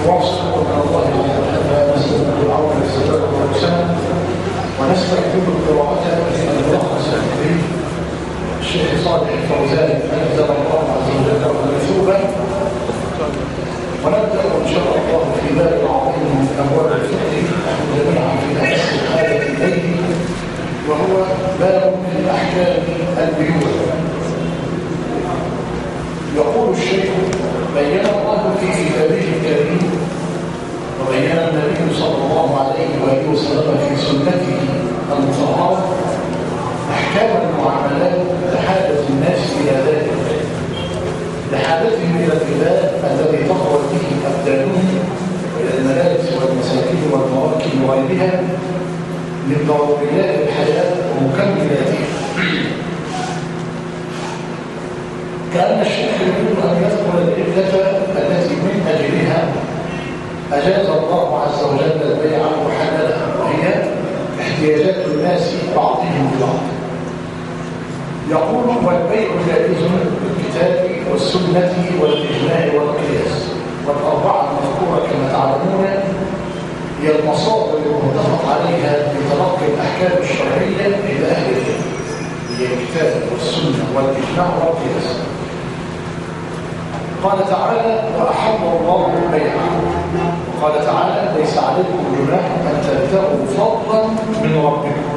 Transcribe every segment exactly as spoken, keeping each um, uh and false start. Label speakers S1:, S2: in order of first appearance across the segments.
S1: واصل من الله تعالى نسأل العون والسداد والرسالة ونستكتب القراءة في الملخص الكريم الشيخ صالح الفوزان أنزل الله عز وجل مثوبا ونبدأ إن شاء الله في باب عظيم من أبواب الفقه نحن جميعا في نفس هذا الليل وهو باب من أحكام البيوع. يقول الشيخ بين الله في كتابه الكريم وبين النبي صلى الله عليه وآله وسلم في سنته المطهرة أحكام المعاملات لحاجة الناس إلى ذلك، لحاجتهم إلى الغذاء الذي تخرج به أبدانهم وإلى الملابس والمساكن والمراكب وغيرها من ضروريات الحياة ومكملاتها. كأن الشيخ يريد أن يذكر العلة التي من أجلها أجاز الله عز وجل البيع وحللها، وهي احتياجات الناس بعضهم ببعض. يقول والبيع جائز بالكتاب والسنة والإجماع والقياس، والأربعة المذكورة كما تعلمون هي المصادر المتفق عليها لتلقي الأحكام الشرعية إلى أهل العلم، هي الكتاب والسنة والإجماع والقياس. قال تعالى وأحل الله البيع، وقال تعالى ليس عليكم جناح أن تبتغوا فضلا من ربكم،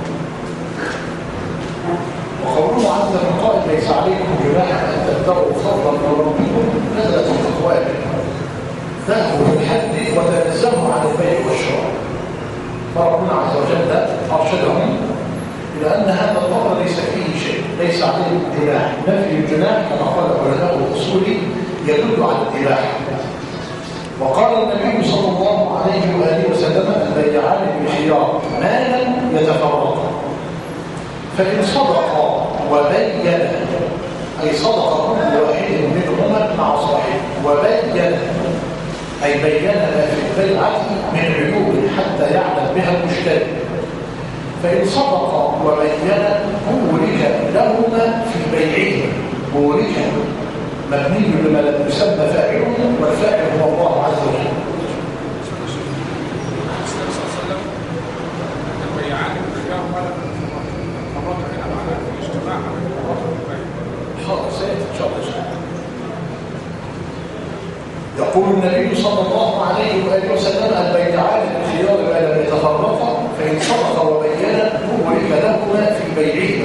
S1: وقوله عز من قائل ليس عليكم جناح أن تبتغوا فضلا من ربكم نزلت الأقوال ذهبوا في الحد وتنزهوا عن البيع والشراء، فربنا عز وجل أرشدهم إلى أن هذا الأمر ليس فيه شيء، ليس عليكم جناح. نفي الجناح كما قال علماء الأصول يدل على الإباحة. وقال النبي صلى الله عليه وآله وسلم البيعان بالخيار ما لم يتفرقا، فإن صدقا وبينا أي صدق كل واحد منهما مع صاحبه وبين أي بين ما في البيعة من عيوب حتى يعلم بها المشتري، فإن صدقا وبينا بورك لهما في بيعهما. بورك مبني لما لم يسمى فاعله والفاعل هو الله عز وجل. يقول النبي صلى الله عليه وآله وسلم البيعان بالخيار ما لم يتفرقا فإن صدقا وبينا بورك لهما في بيعهما،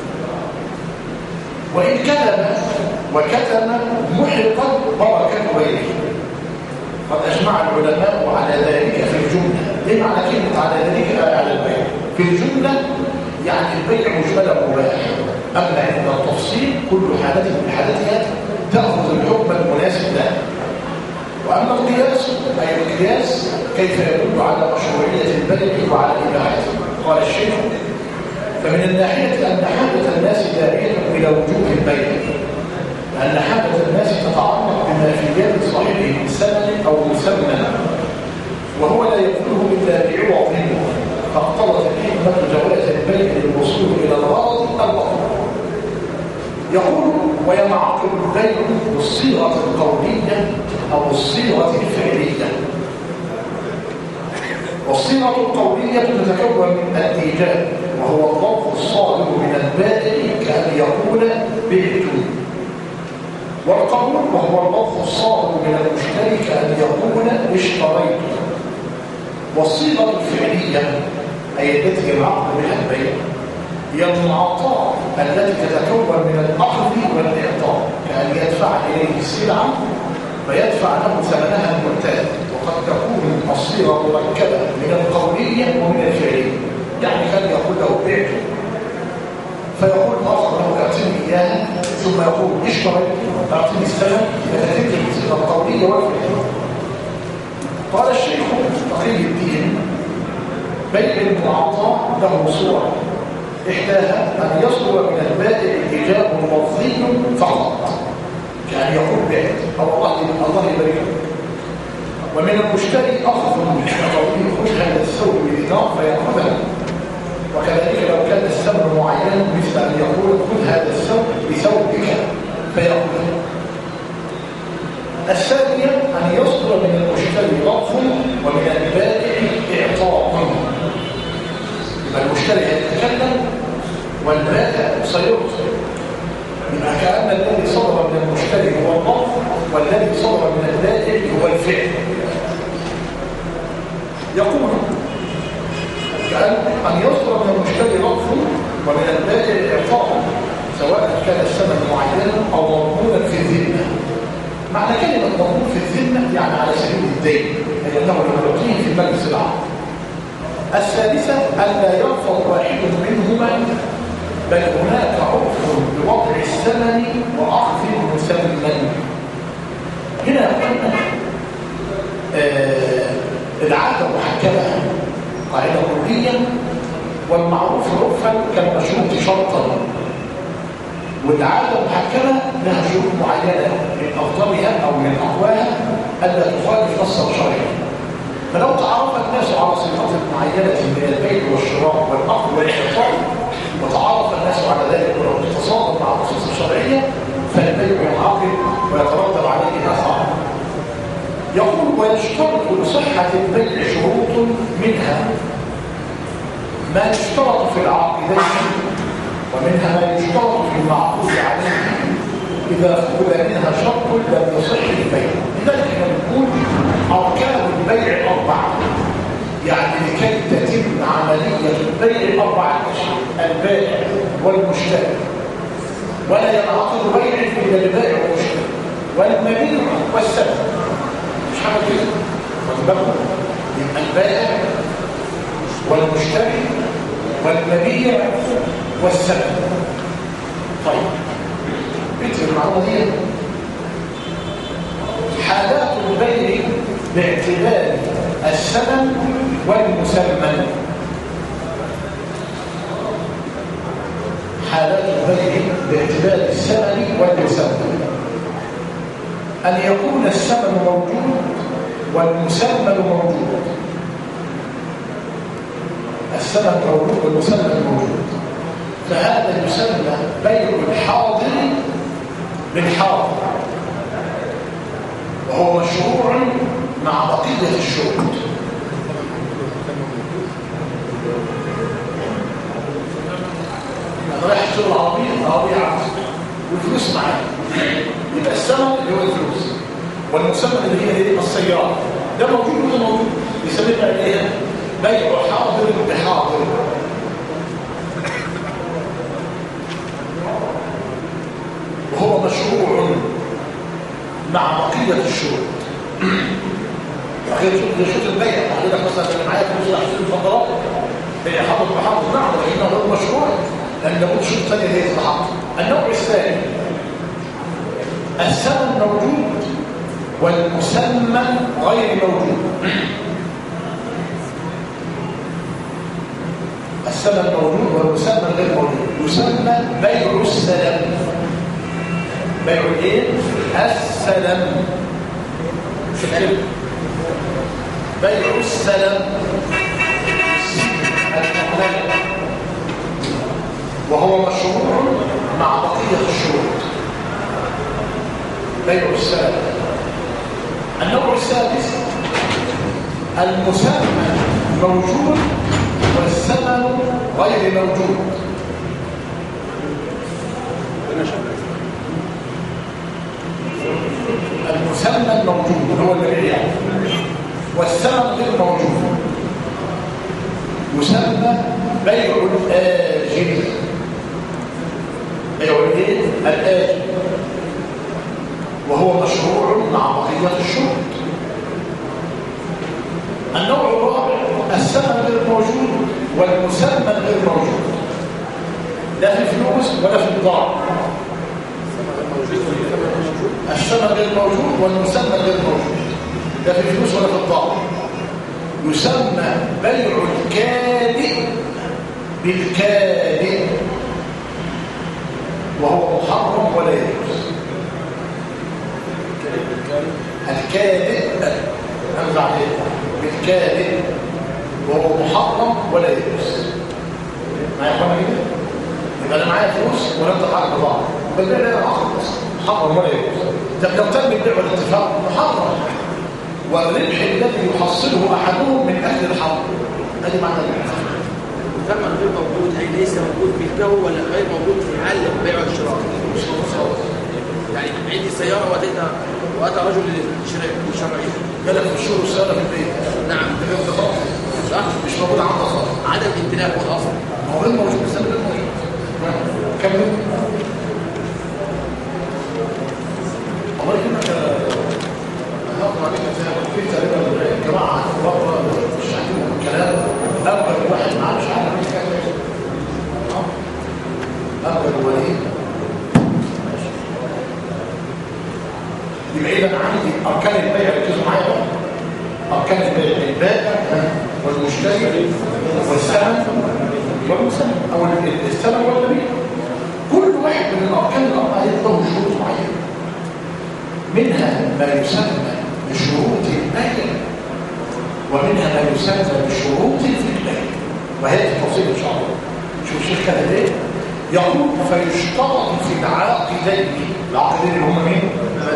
S1: وإن كذب وكتم محقا بركة بيعه. قد أجمع العلماء على ذلك في الجملة. إيه معنى كلمة على ذلك على البيع؟ في الجملة يعني البيع مجملا مباح، أما عند التفصيل كل حالة من حالتها تأخذ الحكم المناسب لها. وأما القياس أي القياس كيف يدل على مشروعية البيع وعلى إباحته. قال الشيخ فمن الناحية أن حاجة الناس داعية إلى وجوب البيع، لأن حاجة الناس تتعلق بما في يد صاحبه من ثمن أو مسمى، وهو لا يقوله إلا بعوض منه، فاقتضت الحكمة جواز البيع للوصول إلى الغرض المطلوب. يقول وينعقد البيع بالصيغة القولية أو الصيغة الفعلية. والصيغة القولية تتكون من الإيجاب وهو اللفظ الصادر من البائع كأن يقول بعت، والقبول وهو اللفظ الصادر من المشتري كأن يقول اشتريت. والصيغة الفعلية أي التي ينعقد بها البيع هي المعطاء التي تتكون من الأخذ والإعطاء، كأن يدفع إليه السلعة فيدفع له ثمنها المعتاد. وقد تكون الصيغة مركبة من القولية ومن الفعلية، يعني كان يقول له بعت فيقول الآخر له اعطني إياها، ثم يقول اشتريت اعطني الثمن، فتتم الصيغة القولية والفعلية. قال الشيخ تقي الدين بيع المعطى له صورة، إحداها أن يصدر من البائع إيجاب لفظي فقط، يعني يقول بعت أو الله الله يبارك، ومن المشتري أخذ من قوله خذ هذا الثوب بدينار فيأخذها. وكذلك لو كان الثمن معينا مثل أن يقول خذ هذا الثوب بثوبك فيأخذها. الثانية أن يصدر من المشتري لفظ ومن البائع إعطاء. يبقى المشتري يتكلم والبائع سيرسل. يبقى كأن الذي صدر من المشتري هو اللفظ والذي صدر من البائع هو الفعل. يقول كأن أن يصدر من المشتري لفظ ومن البائع إعطاء سواء كان الثمن معينا أو مضمونا في الذمة. معنى كلمة مضمون في الذمة يعني على سبيل الدين، أي أنه يعطيه في مجلس العقد. الثالثة ألا يرفض واحد منهما، بل هناك عرف بوضع الثمن وأخذ المثمن. هنا قلنا آه العادة محكمة قاعدة كلية، والمعروف عرفا كالمشروط شرطا، والعادة محكمة لها شروط معينة من أفضلها أو من أقواها ألا تخالف نصا شرعيا. فلو تعرف الناس على صفات معينة من البيع والشراء والأخذ والإعطاء، وتعرف الناس على ذلك ولو تصادم مع النصوص الشرعية، فالبيع ينعقد ويترتب عليه أثر. يقول ويشترط لصحة البيع شروط، منها ما يشترط في العاقدين ومنها ما يشترط في المعقود عليه إذا فقد منها شرط لم يصح البيع. لذلك نقول أركان البيع أربعة، يعني لكي تتم عملية البيع أربعة أشياء: البائع والمشتري، ولا ينعقد بيع إلا البائع والمشتري، والمبيع والسلم. مش حاجة كده وتبقى يبقى البائع والمشتري والمبيع والسلم. طيب بيت المعلومة دي حالات البيع باعتبار الثمن والمثمن. حالات البيع باعتبار الثمن والمثمن: أن يكون الثمن موجود والمثمن موجود. الثمن موجود والمثمن موجود، فهذا يسمى بيع الحاضر بالحاضر، وهو مشروع مع بقية الشروط. أنا رايح أشتري العربية، العربية عندي والفلوس معايا، يبقى الثمن اللي هو الفلوس، والمثمن اللي هي ايه؟ السيارة. ده موجود وده موجود، يسمى ايه؟ بيع حاضر بحاضر. وهو مشروع مع بقية الشروط. غير شروط البيع، حضرتك مثلا اللي معايا فلوس احسن الفقرات بيع حاضر بحاضر، نعم، لانه هو مشروع لان لابد شروط ثانيه اللي هي تتحقق. النوع الثاني الثمن موجود والمثمن غير موجود. الثمن موجود والمثمن غير موجود، يسمى بيع السلم. بيع الايه؟ السلم. بيع السلم وهو مشروع مع بقية الشروط. بيع السلم. النوع السادس المثمن موجود والثمن غير موجود. المثمن موجود هو البيع والثمن غير موجود، يسمى بيع الآجل. بيع الايه؟ الآجل، وهو مشروع مع بقية الشروط. النوع الرابع الثمن غير موجود والمثمن غير موجود، لا في فلوس ولا في بضاعة. الثمن غير موجود والمثمن غير موجود، لا في فلوس ولا في بضاعة. يسمى بيع الكادئ بالكادئ، وهو محرم ولا يجوز. الكادئ أنزع عليه بالكادئ وهو محرم ولا يجوز. معايا يا اخوانا كده؟ يبقى انا معايا فلوس ولا انت حاجه بضاعه، بالبيع لا يعقد محرم ولا يجوز. طب لو تم البيع والاتفاق محرم، والربح الذي يحصله احدهم من اهل الحرب. ادي معنى الاتفاق.
S2: ثمن غير موجود اي ليس موجود ملكه ولا غير موجود في حال البيع والشراء. يعني عندي سياره واتيتها واتى رجل للشرعيه
S1: جالك في الشهور السنه في البيت.
S2: نعم
S1: تمام خلاص
S2: صح
S1: مش موجود عندك خالص.
S2: عدم امتلاك والاصل
S1: هو غير موجود بسبب غير موجود. كمل. الله يكرمك هقرا عليك في تقريبا الجماعه بره مش عارفين الكلام. اول واحد معاه مش عارف يتكلم. اول وليد يبقى اذا عندي اركان البيع ركزوا معايا بقى. اركان البيع البائع والمشتري والثمن والمسلم او الثمن والبيع. كل واحد من الاركان الاربعه له شروط معينه، منها ما يسمى بشروط البيع ومنها ما يسمى بشروط البيع، وهي التفاصيل ان شاء الله. شوف الشيخ كده ليه يقول فيشترط في العاقدين. العاقدين اللي هم مين؟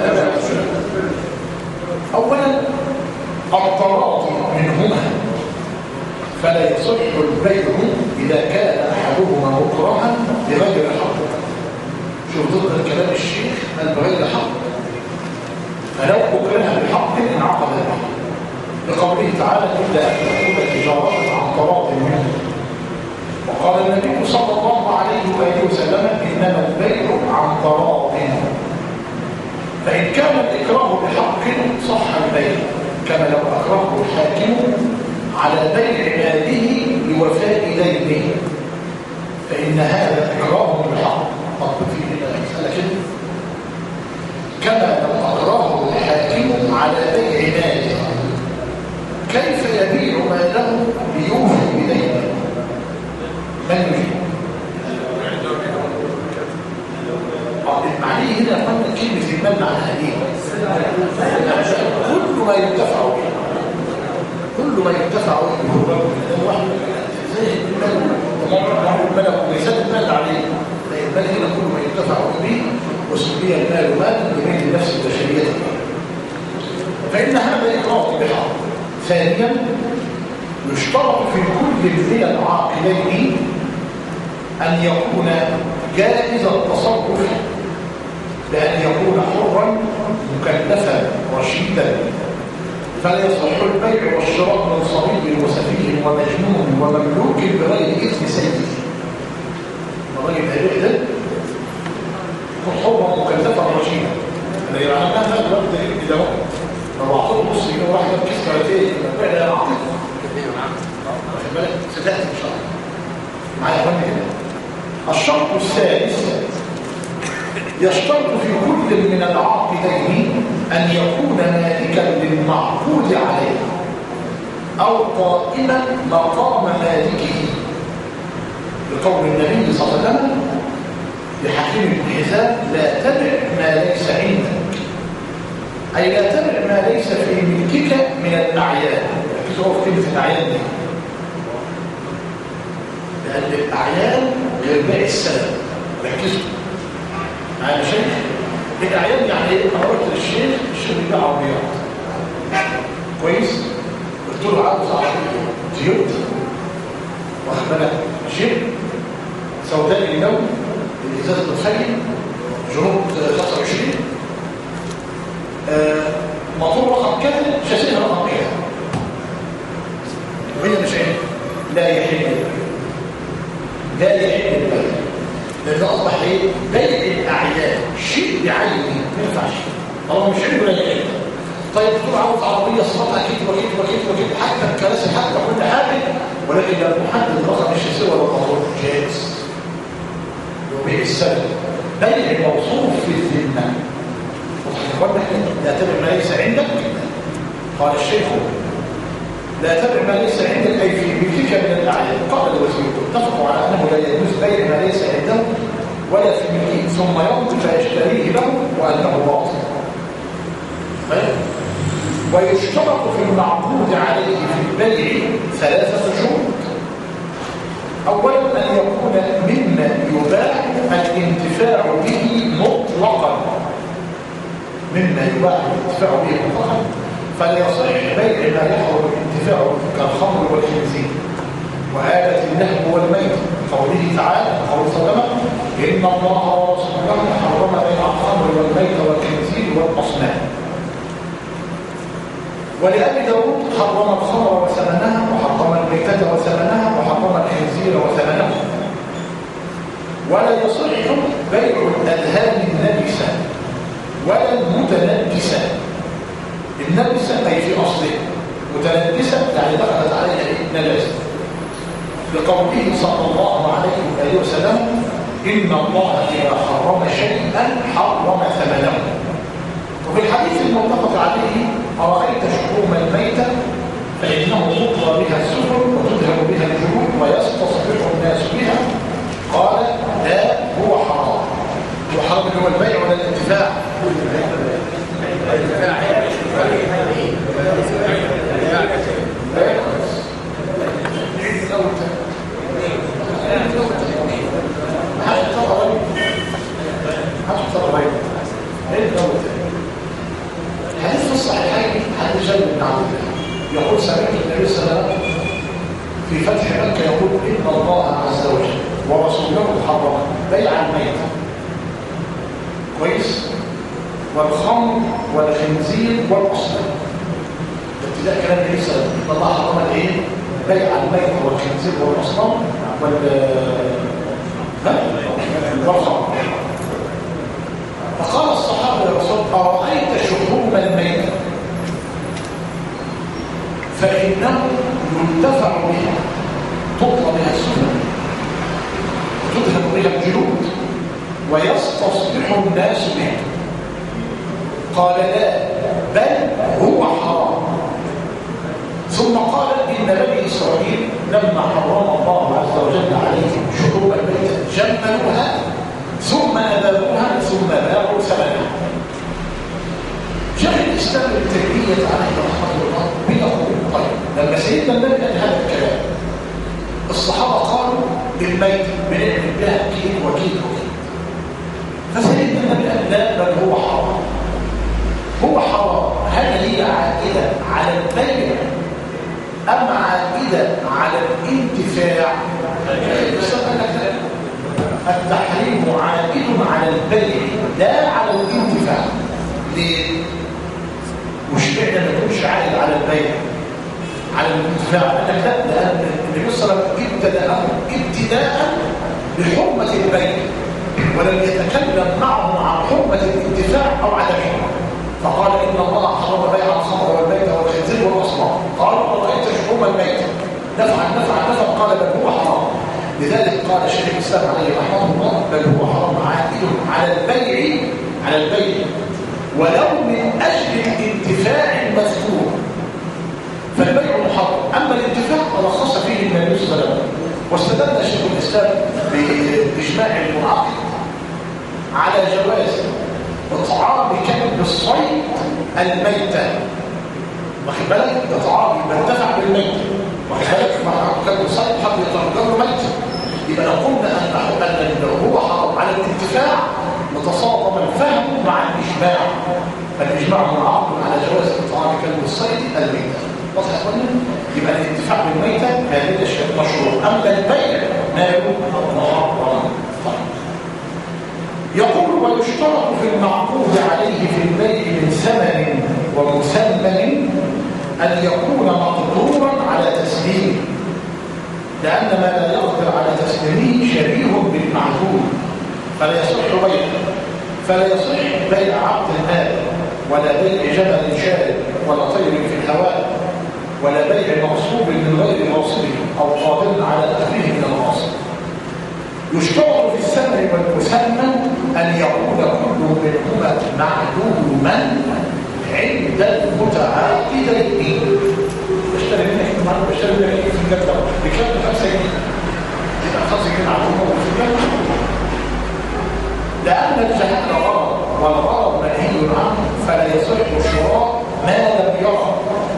S1: اولا التراضي منهما، فلا يصح البيع اذا كان احدهما مكرها بغير حق. شوف ضد الكلام الشيخ من بغير حق، فلو اكرها بحق انعقد البيع، لقوله تعالى الا ان تكون تجاره عن تراض منه. وقال النبي صلى الله عليه واله وسلم انما البيع عن تراض، فإن كان الإكراه بحق صح البيع، كما لو أكرهه الحاكم على بيع ماله لوفاء دينه، فإن هذا إكراه بحق. طب في هنا مسألة كده، كما لو أكرهه الحاكم على بيع ماله، كيف يبيع ماله ليوفي بدينه؟ من يجيب؟ معنيه هنا فن كلمة المال معناها ايه؟ كل ما ينتفع به، كل ما ينتفع به زي المال المال ويزاد المال عليه. المال هنا كل ما ينتفع به، وسمي المال مال يميل لنفس البشرية، فإن هذا إكراه بحق. ثانيا يشترط في كل من العاقلين أن يكون جائز التصرف، بأن يكون حرا مكلفا رشيدا، فلا يصح البيع والشراء من صبي وسفيه ومجنون ومملوك بغير إذن سيده. الراجل الهدئ ده يكون حرا مكلفا رشيدا، اللي يعني ماذا الوقت إذا وقت لو أعطوه نص جنيه واحدة بكيس كاراتيه البيع ده أعطيه واخد بالك ستأتي إن شاء الله معايا فن كده. الشرط الثالث يشترط في كل من العاقدين أن يكون مالكا للمعقود عليه أو قائما مقام مالكه، بقول النبي صلى الله عليه وسلم لحكيم الحزام لا تبع ما ليس عندك، أي لا تبع ما ليس في ملكك من الأعيان. ركزوا في كلمة الأعيان دي، لأن الأعيان غير باقي السلام. ركزوا معايا شيخ. الأعيان يعني ايه؟ أنا قلت للشيخ الشيخ بيبيع عربيات كويس، قلت له عاوز عربية تويوتا واخد بالك جيب سوداء اللون الإزاز الخيل جنوب خمسة وعشرين آه، موتور رقم كذا شاشتها رقم كذا، وهي مش عين. لا يحل لا يحل البيع، لأن أصبح إيه؟ بيع الأعيان شيء بعينه ما ينفعش، طالما مش عين ولا يحل. طيب تقول عاوز عربية صفاتها كده وكده وكده وكده، حتى الكراسي حتى كل حاجة، ولكن لا محدد رقم الشاسيه ولا الموضوع جائز. وبيع السبب بيع الموصوف في الذمة، لا تبع ما ليس عندك. قال الشيخ لا تبع ما ليس عندك أي في ملكك من الأعيان. قال الوزير اتفقوا على أنه لا يجوز بيع ما ليس عنده ولا في ملكه ثم يمضي فيشتريه له وأنه باطل. ويشترط في المعقود عليه في البيع ثلاثة شروط. أولا أن يكون مما يباح الانتفاع به مطلقا، مما يباح الانتفاع به مطلقا فليصح بيع ما يحرم الانتفاع كالخمر والخنزير وآلة اللهو والميت قوله تعالى قول صدمه إن الله ورسوله حرم بيع الخمر والميت والخنزير والأصنام. ولأبي داود حرم الخمر وثمنها وحرم الميتة وثمنها وحرم الخنزير وثمنه. ولا يصح بيع الأذهان النبسة ولا المتنبسة. النبسة أي في أصله، متنبسة يعني دخلت عليها نجاسة، لقوله صلى الله عليه وآله وسلم إن الله إذا حرم شيئا حرم ثمنه. وفي الحديث المتفق عليه أرأيت شحوم الميتة فإنه تطلى بها السفن وتذهب بها الجنود ويستصبح الناس بها قال لا هو حرام. هو حرام اللي هو البيع ولا الانتفاع؟ حديث في الصحيحين حديث جابر بن عبد الله يقول سمعت النبي صلى الله عليه وسلم في فتح مكة يقول إن الله عز وجل ورسوله حرم بيع الميت كويس والخمر والخنزير والأصنام. ابتداء كلام النبي صلى الله عليه وسلم إن الله حرم الايه؟ بيع الميت والخنزير والأصنام وال والخمر. فقال الصحابة للرسول أرأيت شحوم الميت فإنه ينتفع بها تطلى بها السفن وتذهب بها الجلود ويستصبح الناس بها قال لا بل هو حرام. ثم قال إن بني إسرائيل لما حرم الله عز وجل عليهم شحوم الميت جملوها ثم أذابوها ثم باعوا ثمنها. شيخ الإسلام ابن تيمية عليه رحمه الله بيقول طيب لما سيدنا النبي قال هذا الكلام الصحابة قالوا للميت بنعمل بها كيد وكيد وكيد، فسيدنا النبي قال لا بل هو حرام. هو حرام هل هي عائدة على البيع أم عائدة على الانتفاع؟ التحريم عائد على البيع لا على الانتفاع. ليه؟ مش معنى ما يكونش عائد على البيع على الانتفاع انك لا، لان النبي صلى الله عليه وسلم ابتدأ ابتداء بحرمة البيع ولم يتكلم معه عن حرمة الانتفاع او عدمه. فقال ان الله حرم بيع الخمر والميت والخنزير والاصنام. قال رأيت شحوم الميت نفعا نفعا نفعا قال بل هو حرام. لذلك قال شيخ الاسلام عليه رحمه الله بل هو حرام عائد على البيع على البيع ولو من اجل الانتفاع المذكور فالبيع محرم. اما الانتفاع فرخص فيه النبي صلى الله عليه وسلم. واستدل شيخ الاسلام باجماع المنعقد على جواز اطعام كلب الصيد الميتة. واخد بالك اطعام ينتفع بالميتة، واخد بالك مع كلب الصيد حد يترجم له ميتة. يبقى لو قلنا ان ان هو حرام على الانتفاع متصادم الفهم مع الاجماع، فالاجماع منعقد على جواز اطعام كلب الصيد الميتة. واضح يا اخوانا؟ يبقى الانتفاع بالميتة هذا الشيء مشروع، اما البيع ماله محرم. يقول ويشترط في المعقود عليه في البيع من ثمن ومثمن أن يكون مقدورا على تسليمه، لأن ما لا يقدر على تسليمه شبيه بالمعقود فلا يصح بيعه. فلا يصح بيع عقد المال ولا بيع جبل شارد ولا طير في الهواء ولا بيع مغصوب من غير غاصبه أو قادر على أخذه من الغاصب. يشترط في الثمن والمثمن أن يكون كل منهما معلوما عند المتعاقدين. بشتري منك النهارده بشتري منك في الجبل بكام؟ خمسة جنيه. يبقى خمسة جنيه معلومه في الجبل. لأن الجهل غرض والغرض منهي عنه فلا يصح شراء ما لم يرى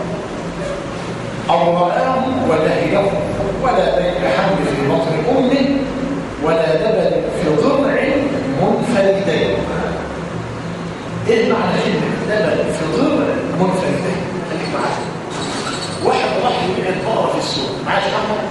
S1: أو رآه ولهيه ولا بيع حمل في بطن أمه ولا دبل في ضرع منفردين. ايه معنى كلمه منفردين. خليك معايا. واحد راح يبيع البقرة في السوق، معايا يا محمد؟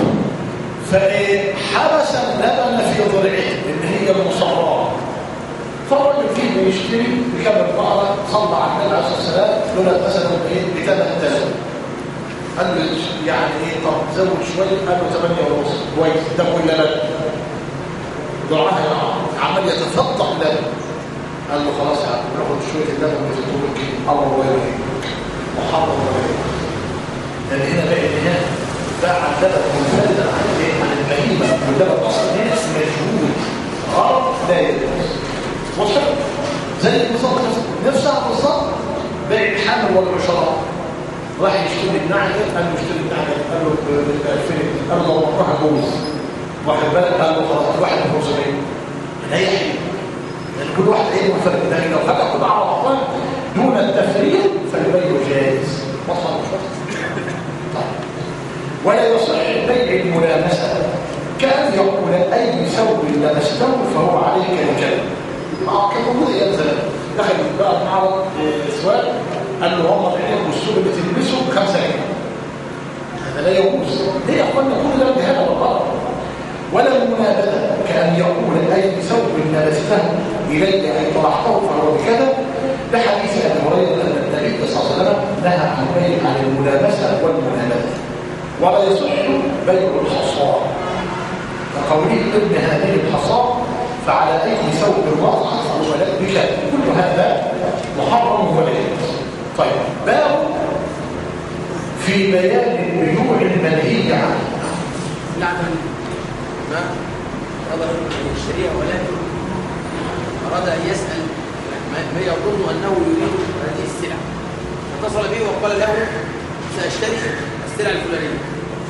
S1: فحبس اللبن في ضلعه لان هي المصراه. فالراجل فيه بيشتري بكام بقرة، صلى على النبي عليه الصلاه والسلام دول مثلا ايه ب ثمانية آلاف. قال له يعني ايه طب زود شويه، قال له ثمانية ونص كويس. ده كل لبن ضرعها عمال يتفضل لبن. قال له خلاص يا عم ناخد شويه اللبن ونزيدهم كده. الله ويرحمه محمد ويرحمه. لان هنا بقى النهايه باع اللبن منفردا عن ايه؟ عن البهيمه. واللبن اصلا ناس مجهول غلط لا يجوز. وصل زي بالظبط نفسها بالظبط بيع الحمل والعشراء. راح يشتري النعجه، قال له اشتري النعجه، قال له ب ألفين، قال له والله جوز. واحد بالك، قال له خلاص واحد ب خمسمية. لا يحيي لان كل واحد ايه منفرد. لكن لو خدها كلها على بعضها دون التفريق فالبيع جائز. وصل مش وصل؟ طيب ولا يصح بيع الملامسه كان يقول اي ثوب لمسته فهو عليك كالكلب. اه كان موجود ايام زمان. دخل بقى معرض سؤال، قال له هم بعينك والسوق اللي تلبسه بخمسة جنيه. هذا لا يجوز. ليه يا اخوانا كل ده بهذا والله؟ ولا المنابذه كان يقول اي ثوب لبسته الي اي طرحته فهو بكذا. ده حديث ابي هريره ان النبي صلى الله عليه وسلم نهى عن بيع عن الملابسه والمنابذه. ولا يصح بيع الحصى كقوله ابن هذه الحصى فعلى اي ثوب وضع فهو لك بكذا. كل هذا محرم ولا يجوز. طيب باب في بيان البيوع المنهي عنها.
S2: نعم ما أراد من الشريعة ولكن أراد أن يسأل ما يظن أنه يريد هذه السلعة، فاتصل به وقال له سأشتري السلعة الفلانية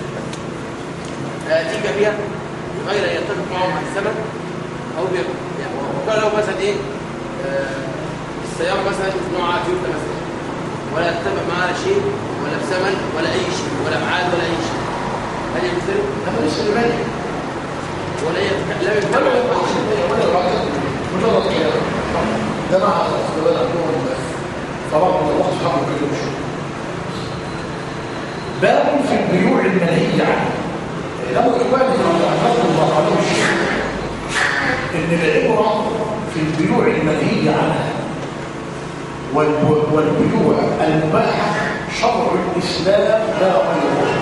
S2: أتيك بها غير أن يتفق معهم عن الثمن أو بيع. يعني وقال له مثلا إيه آه السيارة مثلا نوعها تويوتا مثلا، ولا اتفق معها شيء ولا بثمن ولا أي شيء ولا ميعاد ولا أي شيء، هل يمثل؟
S1: هذا ليس لمالك
S2: ولا يتكلم ولا
S1: يتكلم مجرد كلام. ده مع اختبار عندهم طبعا من الوقت حقه كله شو. باب في البيوع المنهي عنها. لو إخواني أخذوا الله عليه الشيء إن العبرة في البيوع المنهي عنها والبيوع المباحة شرع الإسلام لا غيره.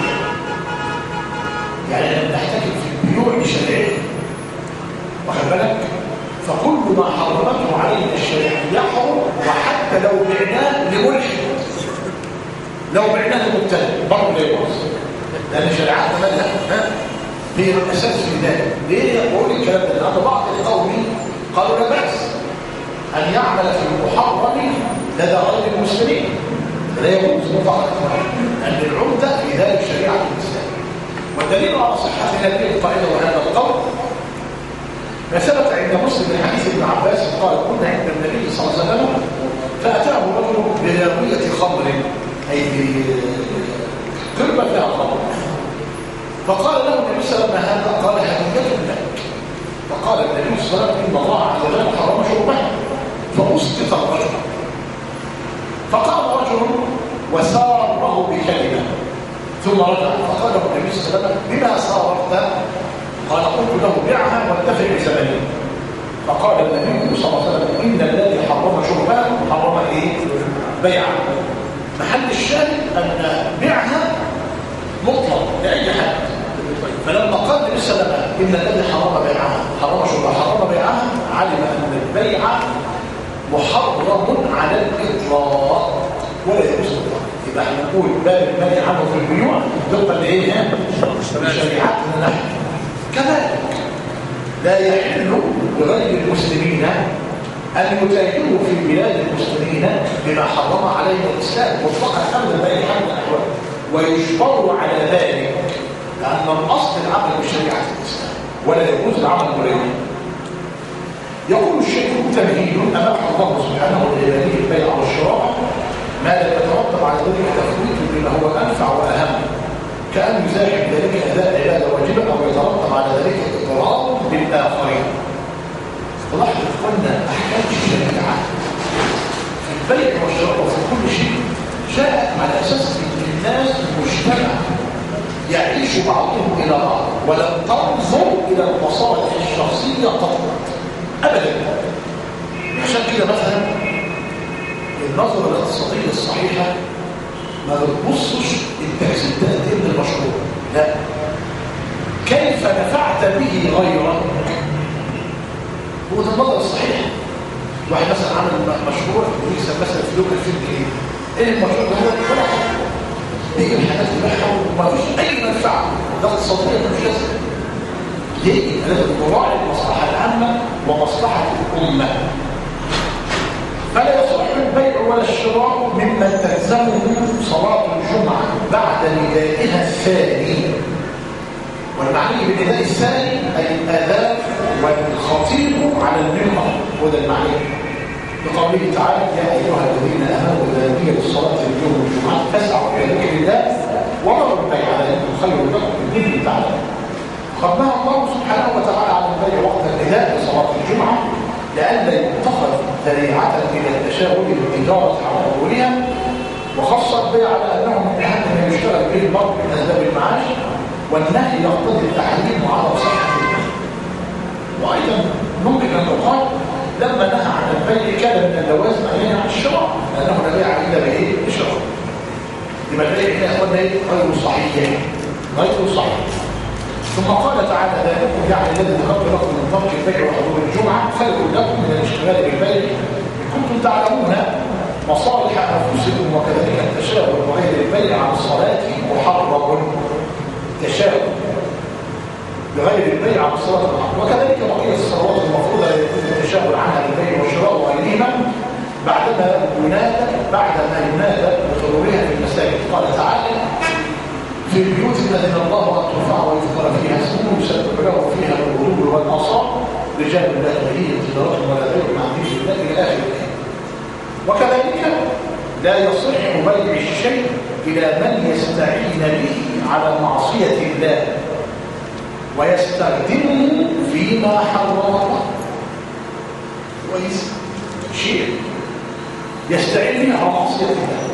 S1: يعني لما نحتكم في البيوع بشرعيه واخد بالك، فكل ما حرمته علينا الشريعه يحرم، وحتى لو بعناه لملحد، لو بعناه لمبتدئ برضه لا يجوز، لان شريعتنا مالها هي الاساس في ذلك. ليه يقول الكلام ده؟ لان بعض القوم قالوا لا باس ان يعمل في المحرم لدى غير المسلمين، لا يجوز مطلقا، ان العمده في ذلك شريعه الاسلام. والدليل على صحة هذه القاعدة وهذا القول ما ثبت عند مسلم من حديث ابن عباس قال كنا عند النبي صلى الله عليه وسلم فأتاه رجل بلاوية خمر أي بقربة فيها خمر، فقال له النبي صلى الله عليه وسلم هذا؟ قال هدية لك. فقال النبي صلى الله عليه وسلم إن الله عز وجل حرم شربها فأسقط الرجل. فقال رجل وساره بكلمة ثم رجع فقال له النبي صلى الله عليه وسلم بما ساررت؟ قال قلت له بيعها واتفق بثمنها. فقال النبي صلى الله عليه وسلم ان الذي حرم شربها حرم ايه؟ بيعها. محل الشاهد ان بيعها مطلق لاي حد. فلما قال النبي صلى الله عليه وسلم ان الذي حرم بيعها حرم شربها حرم بيعها، علم ان البيع محرم على الاطلاق ولا يجوز مطلقا. يبقى احنا نقول باب المنع عنه في البيوع طبقا لايه؟ شريعتنا نحن. كذلك لا يحل لغير المسلمين ان يتاجروا في بلاد المسلمين بما حرم عليه الاسلام مطلقا ابدا باي حال من الاحوال، ويجبروا على ذلك لان الاصل العمل بشريعه الاسلام ولا يجوز العمل بغيره. يقول الشيخ تمهيد امام الله سبحانه وتعالى البيع والشراء ما لا يترتب على ذلك تفويت بما هو انفع واهم، كان يزاحم ذلك اداء عباده واجبا او يترتب على ذلك اضرار بالاخرين. لاحظوا قلنا احكام الشريعه في البيع والشراء وفي كل شيء على اساس ان الناس مجتمع يعيش بعضهم الى بعض ولم تنظر الى المصالح الشخصيه قط ابدا. عشان كده مثلا النظره الاقتصاديه الصحيحه ما بتبصش التكسيب ده قد ايه من المشروع، لا، كيف نفعت به غيرك. هو ده النظر الصحيح. واحد مثلا عمل مشروع ويكسب مثلا في يوم ألفين جنيه، ايه المشروع ده؟ ولا حاجه، بيجيب الحاجات تبيعها وما فيش اي منفعه، ده اقتصاديا مش لازم. ليه؟ لازم تراعي المصلحه العامه ومصلحه الامه. فلا يصح البيع ولا الشراء ممن تلزمه صلاه الجمعه بعد ندائها الثاني. والمعني بالنداء الثاني اي الاذان والخطيب على المنبر، وده المعني بقوله تعالى يا ايها الذين امنوا اذا نودي للصلاه يوم الجمعه فاسعوا الى ذكر الله وذروا البيع ذلكم خير لكم ان كنتم تعلمون. قد نهى الله سبحانه وتعالى عن البيع وقت النداء لصلاه الجمعه لئلا يتخذ ذريعه الى التشاغل بالتجاره على اولها، وخص البيع على انه من اهم ما يشتغل به المرء من اسباب المعاش، والنهي يقتضي التحريم على صحه البيع. وايضا ممكن ان يقال لما نهى عن البيع كان من اللوازم ان ينهى عن الشراء، لانه لا بيع الا بايه؟ بالشراء. يبقى البيع هنا يا اخوانا غير صحيح، غير صحيح. ثم قال تعالى ذلكم يعني الذي ذكرت لكم من ترك البيع وحضور الجمعه خير لكم من الاشتغال بالبيع ان كنتم تعلمون مصالح انفسكم، وكذلك التشاور بغير البيع عن الصلاه محرم. تشاور بغير البيع عن الصلاه محرم، وكذلك بقيه الصلوات المفروضه لا يكون التشاور عنها بالبيع والشراء وغيرهما بعدما ينادى بعدما ينادى بحضورها في المساجد. قال تعالى في البيوت الذين الله ان ترفع ويذكر فيها اسمه يسبح له فيها بالغدو والاصال رجال لا تلهيهم تجاره ولا بيع عن ذكر الله الى اخر الايه. وكذلك لا يصح بيع الشيء الى من يستعين به على معصيه الله ويستخدمه فيما حرم الله. كويس؟ شيء يستعين به على معصيه الله،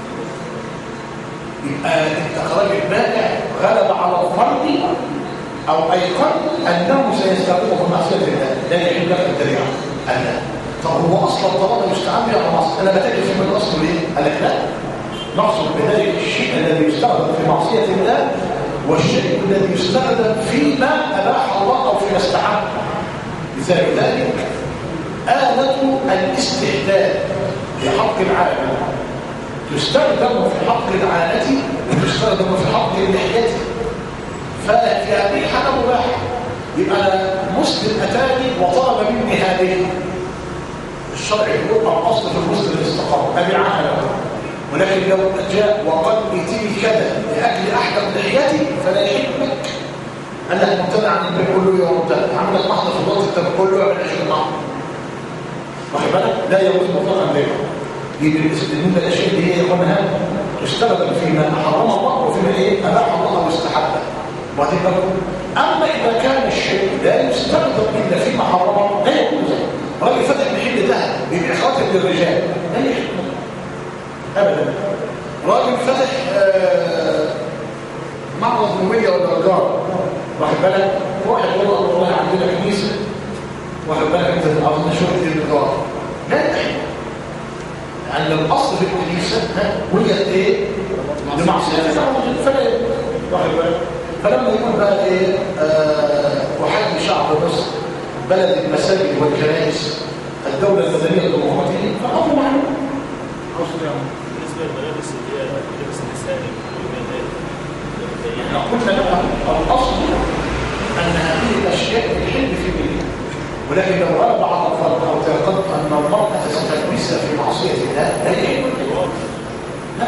S1: يبقى انت راجل بائع غلب على الفرد او ايقن انه سيستخدمه في معصيه الله، لا يحل لك الذريعه. قال لا، طب هو اصلا طالما يستعان به على معصيه انا بتاجر في من اصله ليه؟ قال لك لا، نقصد بذلك الشيء الذي يستخدم في معصيه الله والشيء الذي يستخدم فيما اباح الله او فيما استحب. مثال ذلك آلة الاستحداد في حق العالم تستخدم في حق العانة وتستخدم في حق اللحية، ففي هذه الحالة مباح. يبقى مسلم أتاني وطلب مني هذه، الشرع يقول الأصل في المسلم الاستقامة أبيعها له، ولكن لو جاء وقال ائتني كذا لأجل أحكم لحيتي فلا يحل لك. قال لك ممتنع عن البيع كله يا ممتنع، عملك محضر في الوقت التابع كله يعمل عشرين محضر. واخد بالك؟ لا يجوز مطلقا بيعه. دي بالنسبه للاشياء اللي هي يقولها تستخدم فيما حرم الله وفيما ايه اباح الله واستحبه. وبعدين اما اذا كان الشيء لا يستخدم الا فيما حرمه لا يجوز. راجل فتح محل ذهب بيبيع خاتم للرجال لا يحل ابدا. راجل فتح آه معرض موميه ولا نجار، واخد بالك؟ واحد يقول والله عندنا كنيسه، واخد بالك انت عاوزين شغل النجار لا يحل. لأن الأصل في الكنيسة وجدت إيه؟ لمعصية فلا يقول. فلما يقول بقى إيه؟ وحد شعب مصر بلد المساجد والكنائس الدولة المدنية الديمقراطية فأمر معلوم.
S3: بالنسبة للملابس اللي هي ملابس النساء
S1: احنا قلنا لها الأصل أن هذه الأشياء الحل في بيتها، ولكن لو غلب على الفرد او تيقن ان المرأة ستلبس في معصية الله لا يحل لا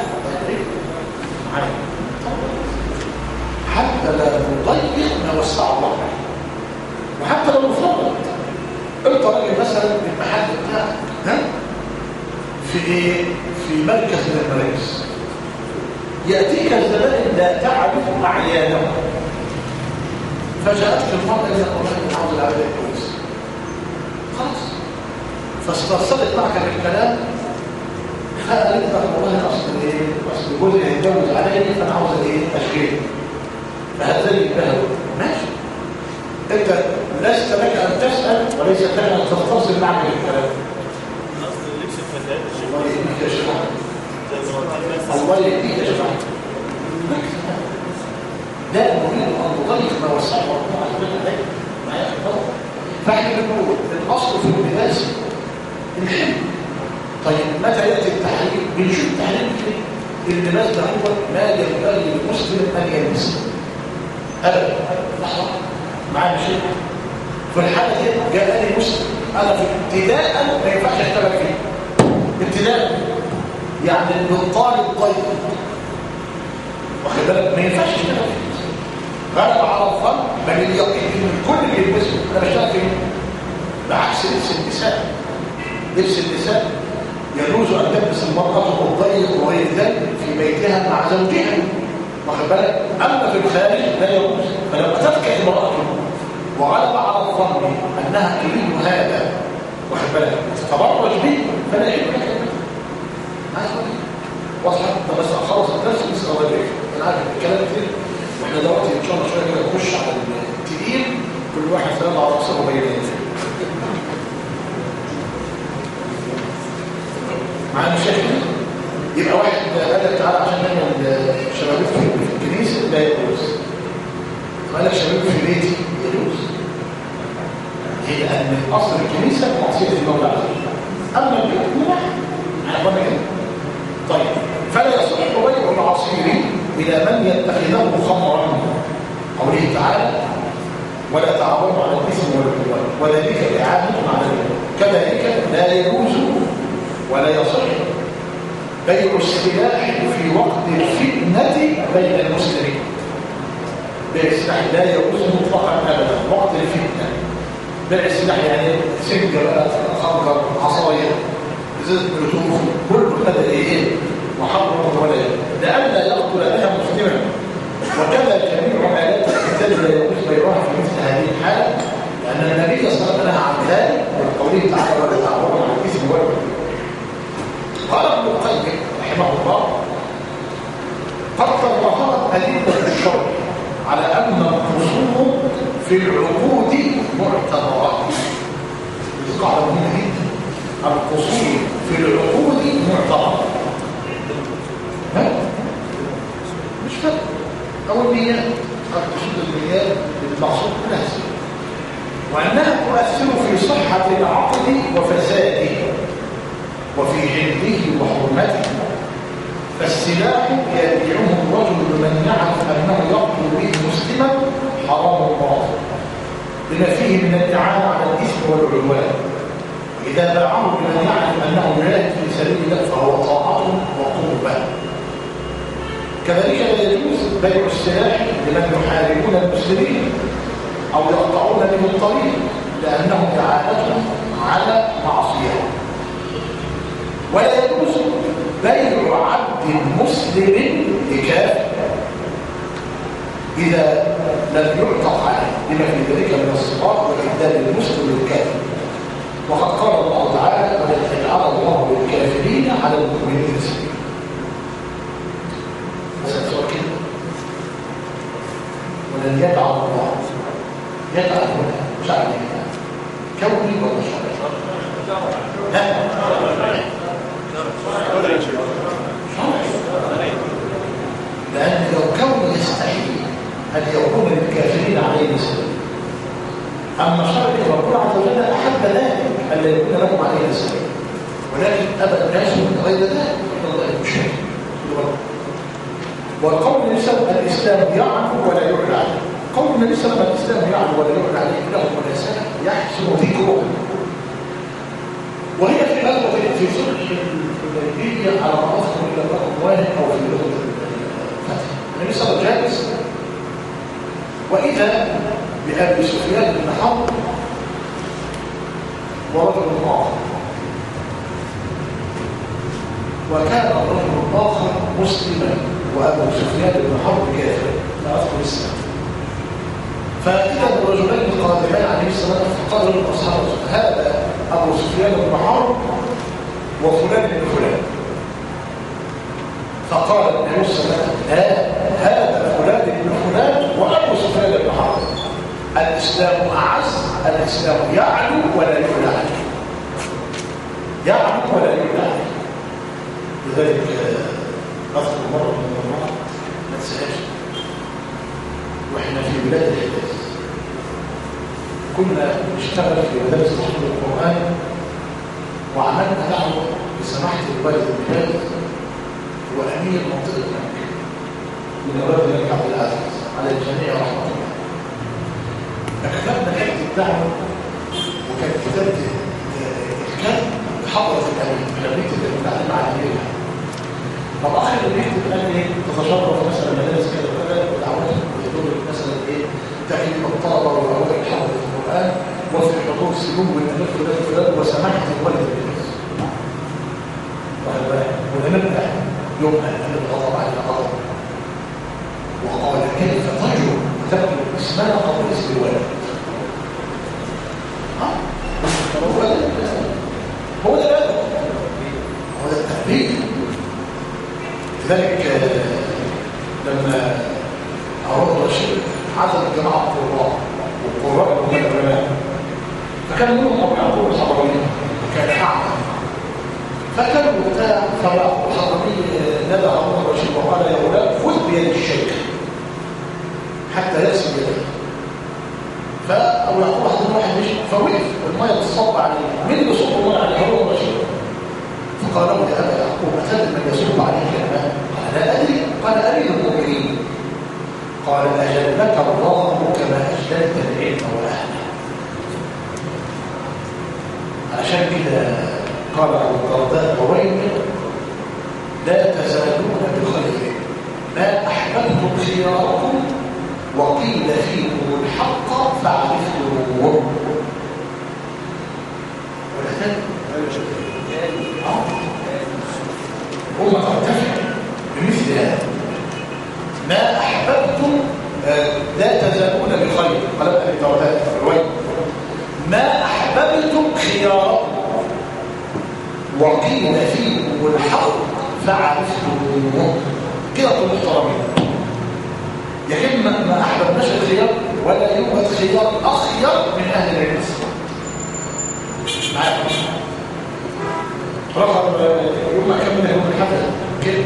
S1: حتى لا نضيق ما وسع الله، وحتى لو نفرض انت راجل مثلا المحل بتاعك ها في ايه؟ في مركز من المراكز، ياتيك الزبائن لا تعرف اعيانهم، فجاءتك المرأة الى قرآن من عوض العبادة الكويس خلاص، فاسترسلت معك بالكلام فقالت لك والله اصل ايه اصل جوزي هيتجوز عليا فانا عاوز ايه اشغله فهذا يبقى ماشي انت لست لك ان تسال وليس لك ان تختصر معنى الكلام
S3: اصل لبس الفتيات
S1: الله يهديك يا شيخ
S3: الشيخ
S1: الله يهديك يا شيخ لا نريد ان نضيف ما وسعه الله عز وجل عليه معايا في الفضل فاحنا بنقول الاصل في اللباس الحلم طيب متى ياتي التحريم بنشوف التحريم في اللباس ده هو ما ينبغي للمسلم ان يلبسه ابدا لحظه معايا شيء في الحاله دي جاء لي مسلم انا في ابتداء ما ينفعش اشتغل فيه ابتداء يعني الطالب طيب واخد بالك ما ينفعش اشتغل فيه غلب على الظن بل اليقين ان كل اللي يلبسه انا بشتغل فيه بعكس لبس النساء لبس النساء يجوز ان تلبس المراه الضيق وغير ذلك في بيتها مع زوجها واخد بالك اما في الخارج لا يجوز فلو اتتك امراه وغلب على الظن انها تريد هذا واخد بالك تتبرج به فلا يجوز لك واضحه طب بس اخلص الدرس بس اوريك انا عارف الكلام كتير واحنا دلوقتي ان شاء الله شويه كده نخش على التقيل كل واحد سلام على راسه وبينه معانا شيخ يبقى واحد قال لك تعالى عشان نعمل شبابيك في الكنيسه لا يجوز قال لك شبابيك في بيتي يجوز هي لان اصل الكنيسه معصيه المولى عز وجل اما البيت مباح احنا قلنا كده طيب فلا يصح بيع العصير الى من يتخذه خمرا قوله تعالى ولا تعاونوا على الاثم والعدوان وذلك اعانه على الإثم كذلك لا يجوز ولا يصح بيع السلاح في وقت الفتنه بين المسلمين بيع السلاح لا يجوز مطلقا ابدا وقت الفتنه بيع السلاح يعني سنجه بقى خنجر عصايه زيت بلوتوث كل هذا ايه محرم ولا لئلا يقتل بها مسلما وكذا جميع آلات القتال لا يجوز بيعها في مثل هذه الحاله لان النبي صلى الله عليه وسلم نهى عن ذلك بقوله تعالى ولا تعاونوا على الاثم والعدوان قال ابن القيم رحمه الله قد تظاهرت ادله الشرع على ان الخصوم في العقود معتبرات قاعده مهمه جدا القصور في العقود معتبرة مش فرق أو المياه القصود المياه المقصود كلها وأنها تؤثر في صحة العقد وفساده وفي جلده وحرمته فالسلاح يبيعه الرجل لمن يعرف أنه يقتل به مسلما حرام باطل لما فيه من الإعانة على الإثم والعدوان إذا باعه لمن يعلم أنه جاهد في سبيل الله فهو طاعة وقربة كذلك لا يجوز بيع السلاح لمن يحاربون المسلمين أو يقطعون بهم الطريق لأنهم إعانة على معصية ولا يجوز بيع عبد مسلم لكافر إذا لم يعتق عليه لما في ذلك من الصفات وإبدال المسلم للكافر وقد قال الله تعالى ولن يجعل الله للكافرين على المؤمنين سبيلا مثلا سؤال كده ولن يجعل الله يجعل هنا مش عارف كوني ولا شرعي لأن لو كون يستحيل أن يكون للكافرين عليه السلام أما شرع ربنا عز وجل أحب ذلك ألا يكون لهم عليه السلام ولكن أبى الناس من غير ذلك الله المشرك والقول النبي صلى الله عليه وسلم الإسلام يعلو ولا يعلى عليه قول النبي صلى الله عليه وسلم الإسلام يعلو ولا يعلى عليه له مناسبة يحسن ذكره وهي في غزوة في صلح الحديبية على ما أذكر إلى رقم واحد أو في غزوة الفتح النبي صلى الله عليه وسلم جالس وإذا بأبي سفيان بن حرب ورجل آخر وكان الرجل الآخر مسلما وأبو سفيان بن حرب كافر لا أذكر اسمه فإذا الرجلين قادمان عليه الصلاة والسلام فقال للأصحاب هذا أبو سفيان بن حرب وفلان بن فلان فقال النبي صلى الله عليه وسلم لا، هذا فلان بن فلان وأبو سفيان بن حرب. الإسلام أعز، الإسلام يعلو ولا يعلى عليه، يعلو ولا يعلى عليه. لذلك أذكر مرة من المرات ما تنساهاش، وإحنا في بلاد الحجاز كنا نشتغل في مدارس تحفيظ القرآن، وعملنا دعوة بسماحة الوالد البلاد وأمير منطقة مكة من أولاد الملك عبد العزيز على الجميع رحمة الله. فكتبنا حته الدعوة، وكانت كتابة الكتاب بحضرة الأمير، احنا بنكتب المتعلم على أميرها. طب آخر اللي بيكتب قال إيه؟ تتشرف مثلا مدارس كده وكذا ودعوات وحضور مثلا إيه؟ تكليم الطلبة وأوائل حضرة القرآن، وفي حضور سلوك والأمير فلان فلان وسماحة الولد البلاد. واخد بالك؟ ونبدأ يومها الأمير غضب علينا غضب، وقال كيف تجر وتكتب اسمنا قبل اسم الولد؟ ها؟ هو ده هو ده الأدب، هو ده التربية. لذلك لما هارون الرشيد عزل الجماعة القراء والقراء هم العلماء، فكان منهم أبو يعقوب الحضرمي كان أعمى، فكان بتاع فيعقوب الحضرمي نادى هارون الرشيد وقال يا غلام خذ بيد الشيخ حتى يغسل يديه. فأبو يعقوب الحضرمي واحد مشي فوقف والمية تصب عليه، مين اللي صب المية على هارون الرشيد؟ فقال له يا أبا يعقوب أتدري من يصب عليك الماء؟ قال لا أدري. قال أمير المؤمنين. قال أجلك الله كما أجللت العلم وأهله. عشان كده قال أبو الدرداء وويل لا تزالون بخير ما أحببتم خياركم وقيل فيكم الحق فاعرفوه. ولكن هم ترتفع بمثل هذا ما أحببتم لا تزالون بخير. قال ابن الدرداء في الرواية ما أحببتم خياركم وقيل فيكم الحق فعرفتموه. كده طول محترمين، يا إما ما أحببناش الخيار ولا يوجد خيار أخير من أهل العلم. معاكم رقم يوم ما كمل يوم الحفل كده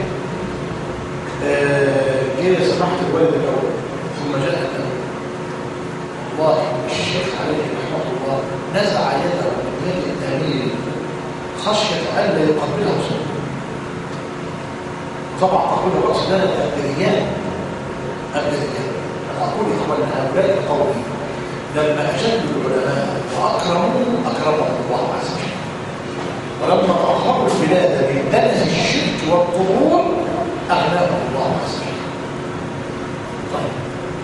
S1: جه سماحة الوالد الأول ثم جاء الأمر. الله الشيخ عليه رحمه الله نزع يده من يد الأمير خشية ألا يقبله صوته. طبعا تقول الرأس لنا الأبدريان أبدريان. أنا أقول إخواننا هؤلاء قومي لما أجلوا العلماء وأكرموهم أكرمهم الله عز وجل، ولما تأخروا البلاد من دنس الشرك والقبور أغناهم الله عز وجل. طيب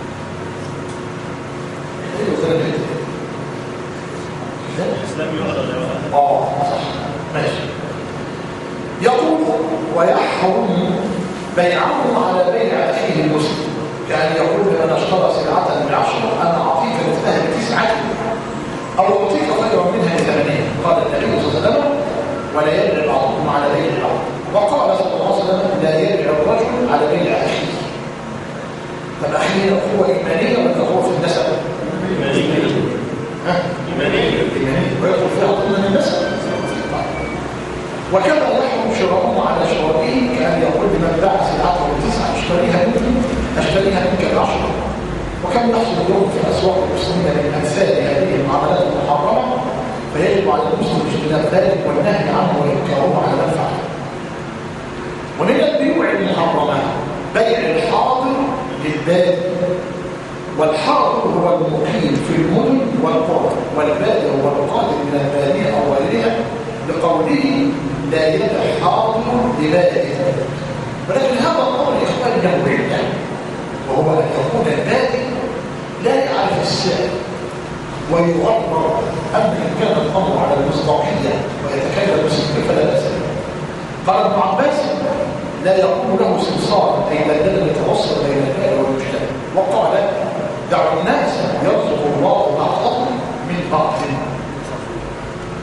S1: ايه وثلاث كده
S3: الإسلام يؤخذ
S1: اه صح ماشي. يقول ويحرم بيعه على بيع أخيه المسلم، يعني يقول لمن اشترى سلعة بعشرة أنا أعطيك مثلها بتسعة أو أعطيك خيرا منها بثمانية. قال النبي صلى الله عليه وسلم ولا يبيع بعضكم على بيع بعض. وقال صلى الله عليه وسلم لا يبيع الرجل على بيع أخيه. طب أخيه هو إيمانية ولا هو في النسب؟
S3: إيمانية.
S1: ها؟
S3: إيمانية.
S1: إيمانية ويدخل فيها ضمن النسب. وكما يحرم شراؤه على شرائه كأن يقول لمن باع سلعته بتسعة اشتريها منك اشتريها منك بعشرة. وكم يحصل اليوم في أسواق المسلمين من أمثال هذه المعاملات المحرمة، فيجب على المسلم اجتناب ذلك والنهي عنه وإنكاره على من فعله. ومن البيوع المحرمة بيع الحاضر للبادئ، والحاضر هو المقيم في المدن والقرى، والبادئ هو القادم من البادية أو غيرها، لقوله لا يبيع حاضر لبادئ. ولكن هذا الأمر يا إخواننا مهم، وهو أن يكون البادئ لا يعرف السعر ويغرر. أما إن كان الأمر على المصداقية ويتكلم بصدق فلا بأس به. قال ابن عباس لا يكون له سمسار أي بدل يتوسط بين البائع والمشتري. وقال دعوا الناس يرزق الله بعضهم من بعض.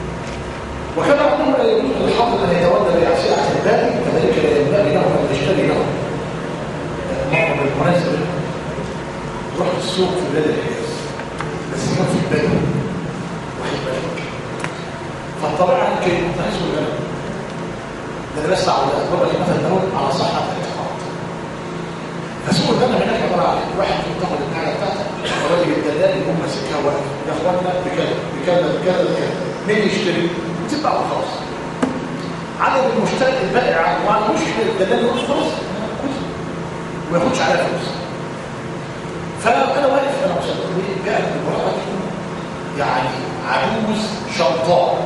S1: وكما أنه لا يجوز للحاضر أن يتولى بيع سلعة البادئ، كذلك لا ينبغي له أن يشتري سوق في بلاد الحجاز بس كان في البدو واحد بالك فالطبيعة كان متعز ولا لا؟ ده بس على الأطباء اللي مثلا دول على صحة الاعتقاد فسوق الدم هناك عبارة عن واحد تاخد الحاجة بتاعتك الراجل الدلال اللي هم ماسكها واقف يا اخوانا بكذا بكذا بكذا بكذا مين يشتري؟ وتبقى خلاص عدد المشترك البائع وعلى المشكلة الدلال يقول خلاص وما ياخدش عليها فلوس فأنا واقف أنا مصدق ليه جاءت المرأة يعني عجوز شرطاء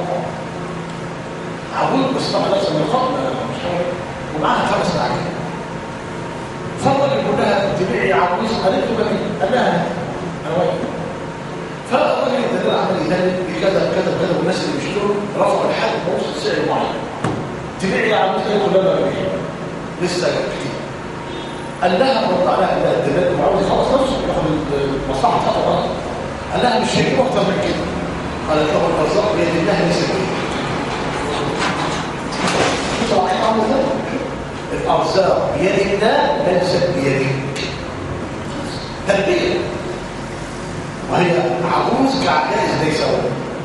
S1: عجوز بس طبعا لازم من الخط مش حاجة ومعاها خمس عجوز فالراجل يقول لها تبيعي عجوز قالت له جميل قال لها أنا واقف فالراجل الدلال عمل يدلل بكذا بكذا بكذا والناس اللي بيشتروا رفعوا الحد بوصل سعر معين تبيعي عجوز قالت له لا لا لسه كتير قال لها رد عليها قال لها الدلال وعاوز يخلص نفسه ياخد المصلحه بتاعته غلط قال لها مش هيجيب اكتر من كده قالت له الرزاق بيد الله نسبه صراحه عامل ده الارزاق بيد الله ليست بيدك تربيه وهي عجوز كعجائز ليس هو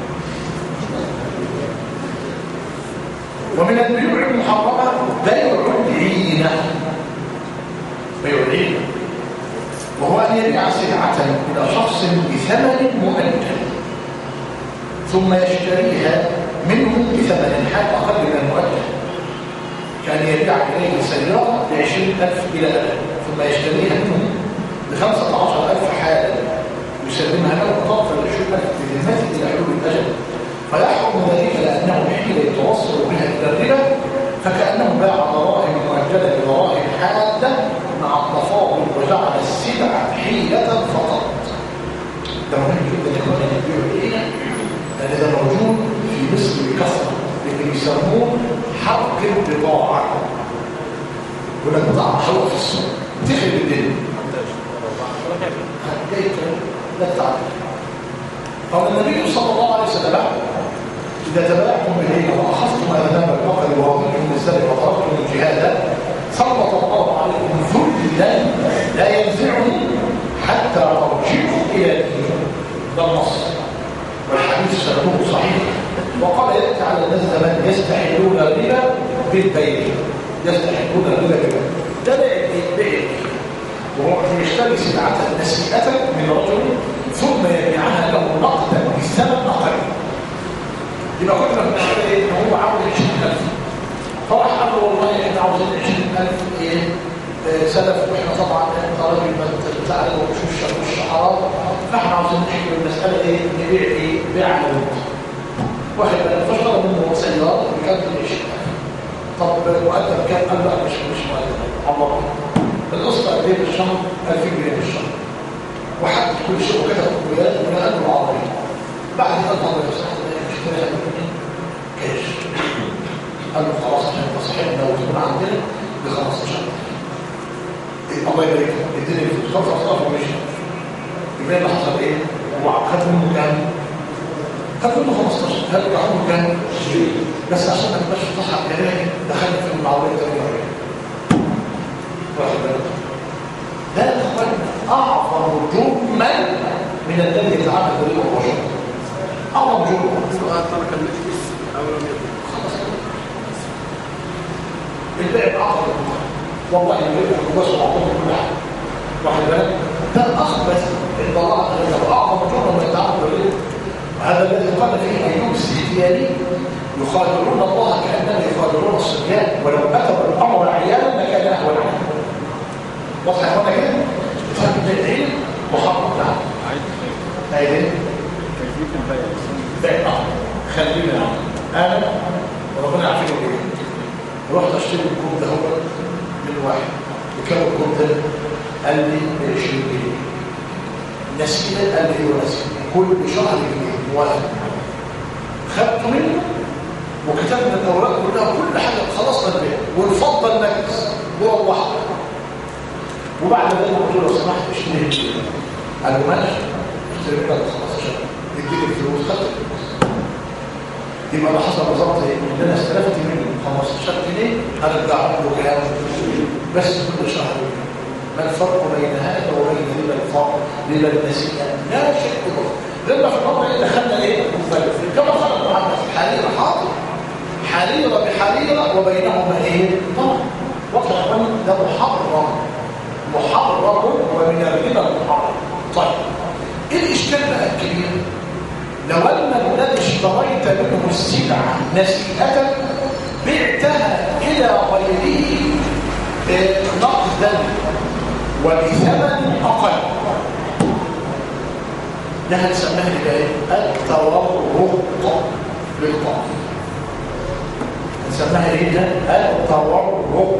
S1: ومن البيوع المحرمه بيع العينه بيع العينه وهو أن يبيع سلعة إلى شخص بثمن مؤجل ثم يشتريها منه بثمن حال أقل من المؤجل كان يبيع إليه سيارة بعشرين ألف إلى ألف ثم يشتريها منه بخمسة عشر ألف حالا يسلمها له طرف العشرين ألف بذمته إلى حلول الأجل فيحكم ذلك لأنه حين يتوصل بها إلى الربا فكأنه باع دراهم مؤجلة بدراهم حالة مع التفاضل وجعل السلع حيلة فقط. ده مهم جدا يا اخواني البيع والعينة لأن ده موجود في مصر بكثرة اللي بيسموه حرق البضاعة. يقول لك بضاعة محروقة في السوق تخرب الدنيا. جاي كلام لا تعرف. قال النبي صلى الله عليه وسلم إذا تبايعتم بالعينة وأخذتم أذناب البقر ووضعتم بالزرع وطلبتم الجهاد سلط الله عليكم ذلا لا ينزعني حتى ترجعوا الى الدين. ده النص والحديث سنده صحيح. وقال ياتي على الناس زمان يستحلون الربا بالبيع يستحلون الربا بالبيع ده بيع وهو يشتري سلعه نسيئه من رجل ثم يبيعها له نقدا بالثمن اقل. يبقى كنا بنشتري ايه؟ ان هو عاوز عشرين ألف فراح قال له والله احنا عاوزين عشرين ألف ايه سلف واحنا طبعا انت راجل بتزعل وشوش الشعراء فاحنا عاوزين نحكي المساله ايه نبيع ايه بيع على الوقت واحد فشل منه سياره بكام عشرين ألف طب مؤدب كام؟ قال لا مش مش مؤدب الله القسط قد ايه في الشهر؟ ألفين جنيه في الشهر وحدد كل شيء وكتب كمبيات ونقل له العربيه بعد قال له يا صاحبي اشتريها مني كاش قال له خلاص عشان يبقى صاحبنا وتكون عندنا ب خمستاشر الله يبارك لك اديني الفلوس خمسة عشر ومشي يبقى اللي حصل ايه؟ هو خد منه كام؟ خد منه خمستاشر هل رجع منه كام؟ بس عشان ما تبقاش تصحى جنيه دخلنا في المعاويه تاني واخد بالك؟ ده يا اخوان اعظم جرما من الذي يتعامل به البشر اعظم جرم
S2: سؤال ترك المجلس او لم يكن
S1: خلاص البيع اعظم والله البيع بس اعظم كل حاجه واخد بالك؟ ده اخبث عند الله عز وجل اعظم جرم من التعامل به هذا الذي قال فيه ايوب السختياني يخادعون الله كانما يخادعون الصبيان ولو اتوا الامر عيانا لكان اهون عنه واضح يا اخوانا كده؟ فهم العلم محرم نعم ايوه
S3: كيفيه البيع
S1: بيع خلينا نعم انا وربنا عارفين ايه رحت اشتري الكوب ده هو من واحد بكام الكوب ده؟ قال لي ب عشرين جنيه نسيت قال لي ايوه نسيت كل شهر جنيه موافق خدته منه وكتبنا الاوراق كلها كل حاجه خلصنا البيع ونفضل نجلس وروحنا وبعد ذلك قلت له لو سمحت اشتري قال له ماشي اشتري منك خمستاشر اديني الفلوس خدت الفلوس يبقى اللي حصل بالظبط ايه؟ ان انا استلفت منه خمستاشر جنيه هرجعهم له كام؟ بس كل شهر ما الفرق بين هذا وبين ربا الفضل ربا النسيئه؟ لا شيء له. ربا في الفضل ايه دخلنا ايه مختلف كما خلق معنا في حريره حاضر حريره بحريره وبينهما ايه طبعا وقع ده محرم محرم ومن الربا محرم. طيب ايه الاشكال بقى الكبير؟ لو ان الذي اشتريت منه السلعه نسيئه بعتها الى غيره نقدا وبثمن اقل، ده هنسميها ايه؟ التورق بالقاف. هنسميها ايه ده؟ التورق.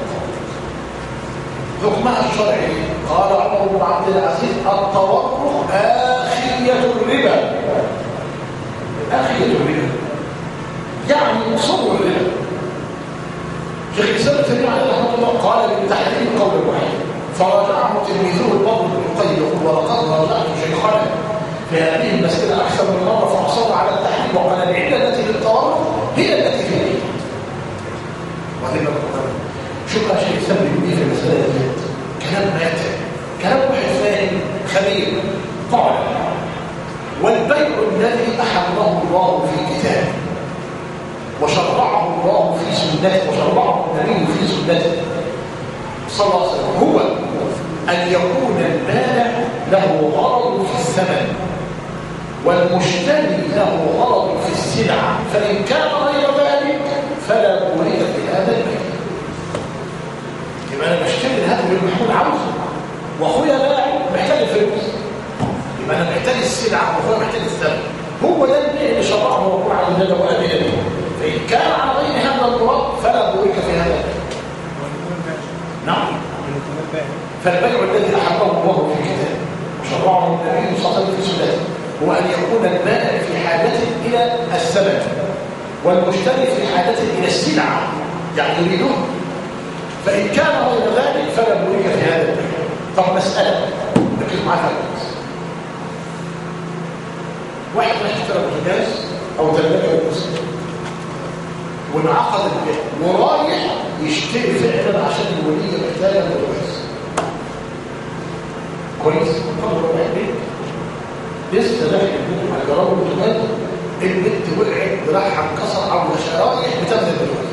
S1: حكمها الشرعي قال عمر بن عبد العزيز التورق آخية الربا. آخية الربا يعني مصور الربا. شيخ الإسلام تيمية عليه رحمه الله قال بالتحريم قول واحد، فراجعه تلميذه الفضل بن القيم يقول ولقد راجعت شيخنا في هذه المسألة أكثر من مرة فأصر على التحريم وقال العلة التي للتورق هي التي في الربا. وهذه القرآن شوف يا شيخ الإسلام بيقول في المسألة دي كلام ماتع، كلام واحد فاهم خبير. قال والبيع الذي أحله الله في كتابه وشرعه الله في سنته وشرعه النبي في سنته صلى الله عليه وسلم هو أن يكون البائع له غرض في الثمن والمشتري له غرض في السلعة، فإن كان غير ذلك فلا بولي في هذا البيع. يبقى أنا بشتري هذا المحمول عاوزه وأخويا باعي محتاج الفلوس، يبقى أنا محتاج السلعة وأخويا محتاج الثمن. هو ده البيع اللي شرعه الله على النبي وأبي نبيه، فإن كان على غير هذا المراد فلا بورك في هذا البيع. نعم. فالبيع الذي أحبه الله في كتابه وشرعه النبي صلى الله عليه وسلم في سنته هو أن يكون البائع في حاجته إلى الثمن والمشتري في حاجته إلى السلعة يعني يريدون، فإن كان غير ذلك فلا بورك في هذا البيع. طب مسألة ركز معايا في واحد اشترى بوتاجاز أو ثلاجة مسلم وانعقد البيع ورايح يشتري فعلا عشان الولية محتاجة للجواز كويس. قبل ربع البيت لسه داخل البيت على جرار البوتاجاز البنت وقعت دراعها انكسر او شرايح بتبدا الجواز.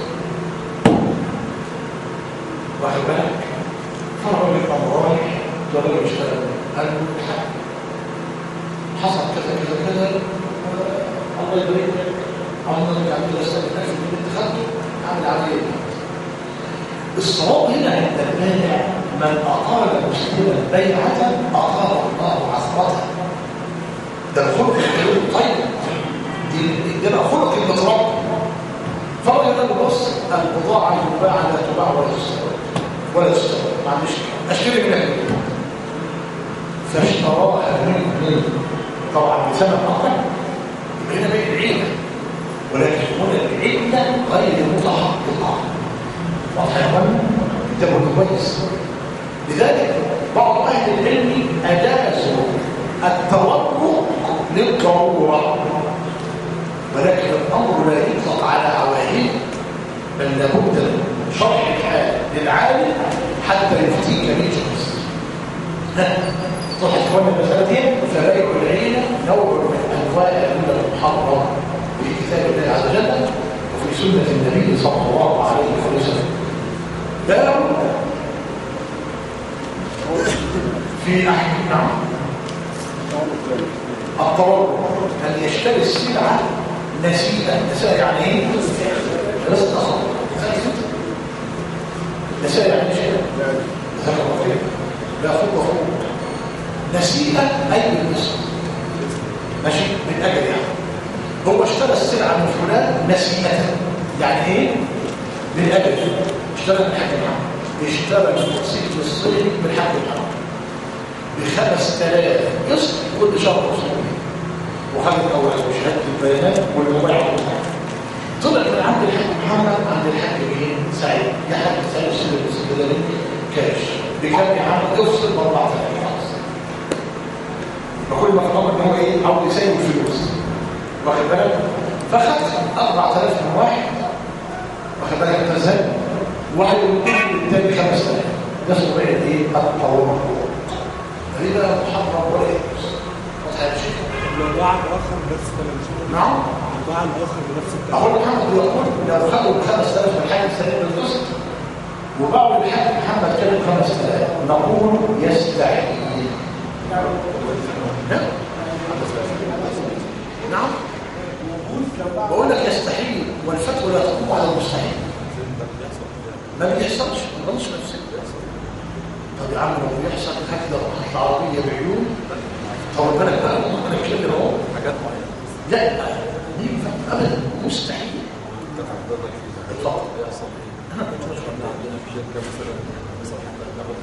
S1: واخد بالك؟ فالراجل قام رايح الراجل بيشتغل قال له الحق حصل كذا كذا كذا الله يبارك لك الله يرجع لك الاسئله في البنت خدته عامل عمليه. الصواب هنا عند البائع من اقام مسلما بيعه اقام الله عثرته. ده الخلق الحلو طيب دي ده خلق المتربي. فهو يقول بص البضاعه تباع لا تباع ولا تستورد ولا تستورد ما عنديش اشتري منك فاشتراها منه طبعا بثمن اقل يبقى هنا بيع العينه ولكن هنا العله غير متحققه. واضح يا اخوانا؟ انتبهوا كويس. لذلك بعض اهل العلم اجازوا التورق للضروره ولكن الامر لا يطلق على عواهد بل لابد من شرح الحال للعالم حتى يفتيك به شخص. صح اخوانا المساله دي فبيع العينه نوع من انواع الربا المحرم في كتاب الله عز وجل وفي سنه النبي صلى الله عليه وسلم. باب في احكام نعم التورق ان يشتري السلعه نسيئا. نسيئا يعني ايه؟ بس تصور نسيئا يعني شيء ذكر الله لا فوق وفوق. نسيئا اي بالنسبه ماشي من اجل يعني هو اشترى السلعه من فلان نسيئه يعني ايه؟ من اجل اشترى من حق الحرام اشترى الموتوسيكل الصيني من حق الحرام بخمس تلاف قسط كل شهر وصول وخد الاوراق وشهاده البيانات والموبايل طلع من عند الحاج محمد عند الحاج ايه؟ سعيد يا حاج سعيد وصل الاستدلال كاش بكام يا عم افصل ب أربعة آلاف فكل ما طلب ان هو ايه عاوز يساوي الفلوس واخد بالك فخد أربعة آلاف من واحد واخد بالك انت ازاي؟ واحد والثاني الثاني خمس آلاف ده صبيعه ايه؟ التورق هذا محرم ولا يجوز
S3: لو باع مؤخر بنفس الثمن.
S1: نعم
S3: لو باع مؤخر بنفس الثمن.
S1: أقول محمد يقول لو خدوا بخمس آلاف من الحاج السليم بالقسط وباعوا للحاج محمد كانوا خمس آلاف نقول يستحيل. نعم بقول لك يستحيل والفتوى لا تقوم على المستحيل. ما بيحصلش ما بيحصلش نفسه. طب يا عم لو بيحصل هكذا العربية بعيون طول بالك بقى ممكن نتكلم اهو حاجات معينة. لا دي ابدا مستحيل. اتفضل. انا كنت بشرب عندنا في شركة مثلا مثلا حتى ناخد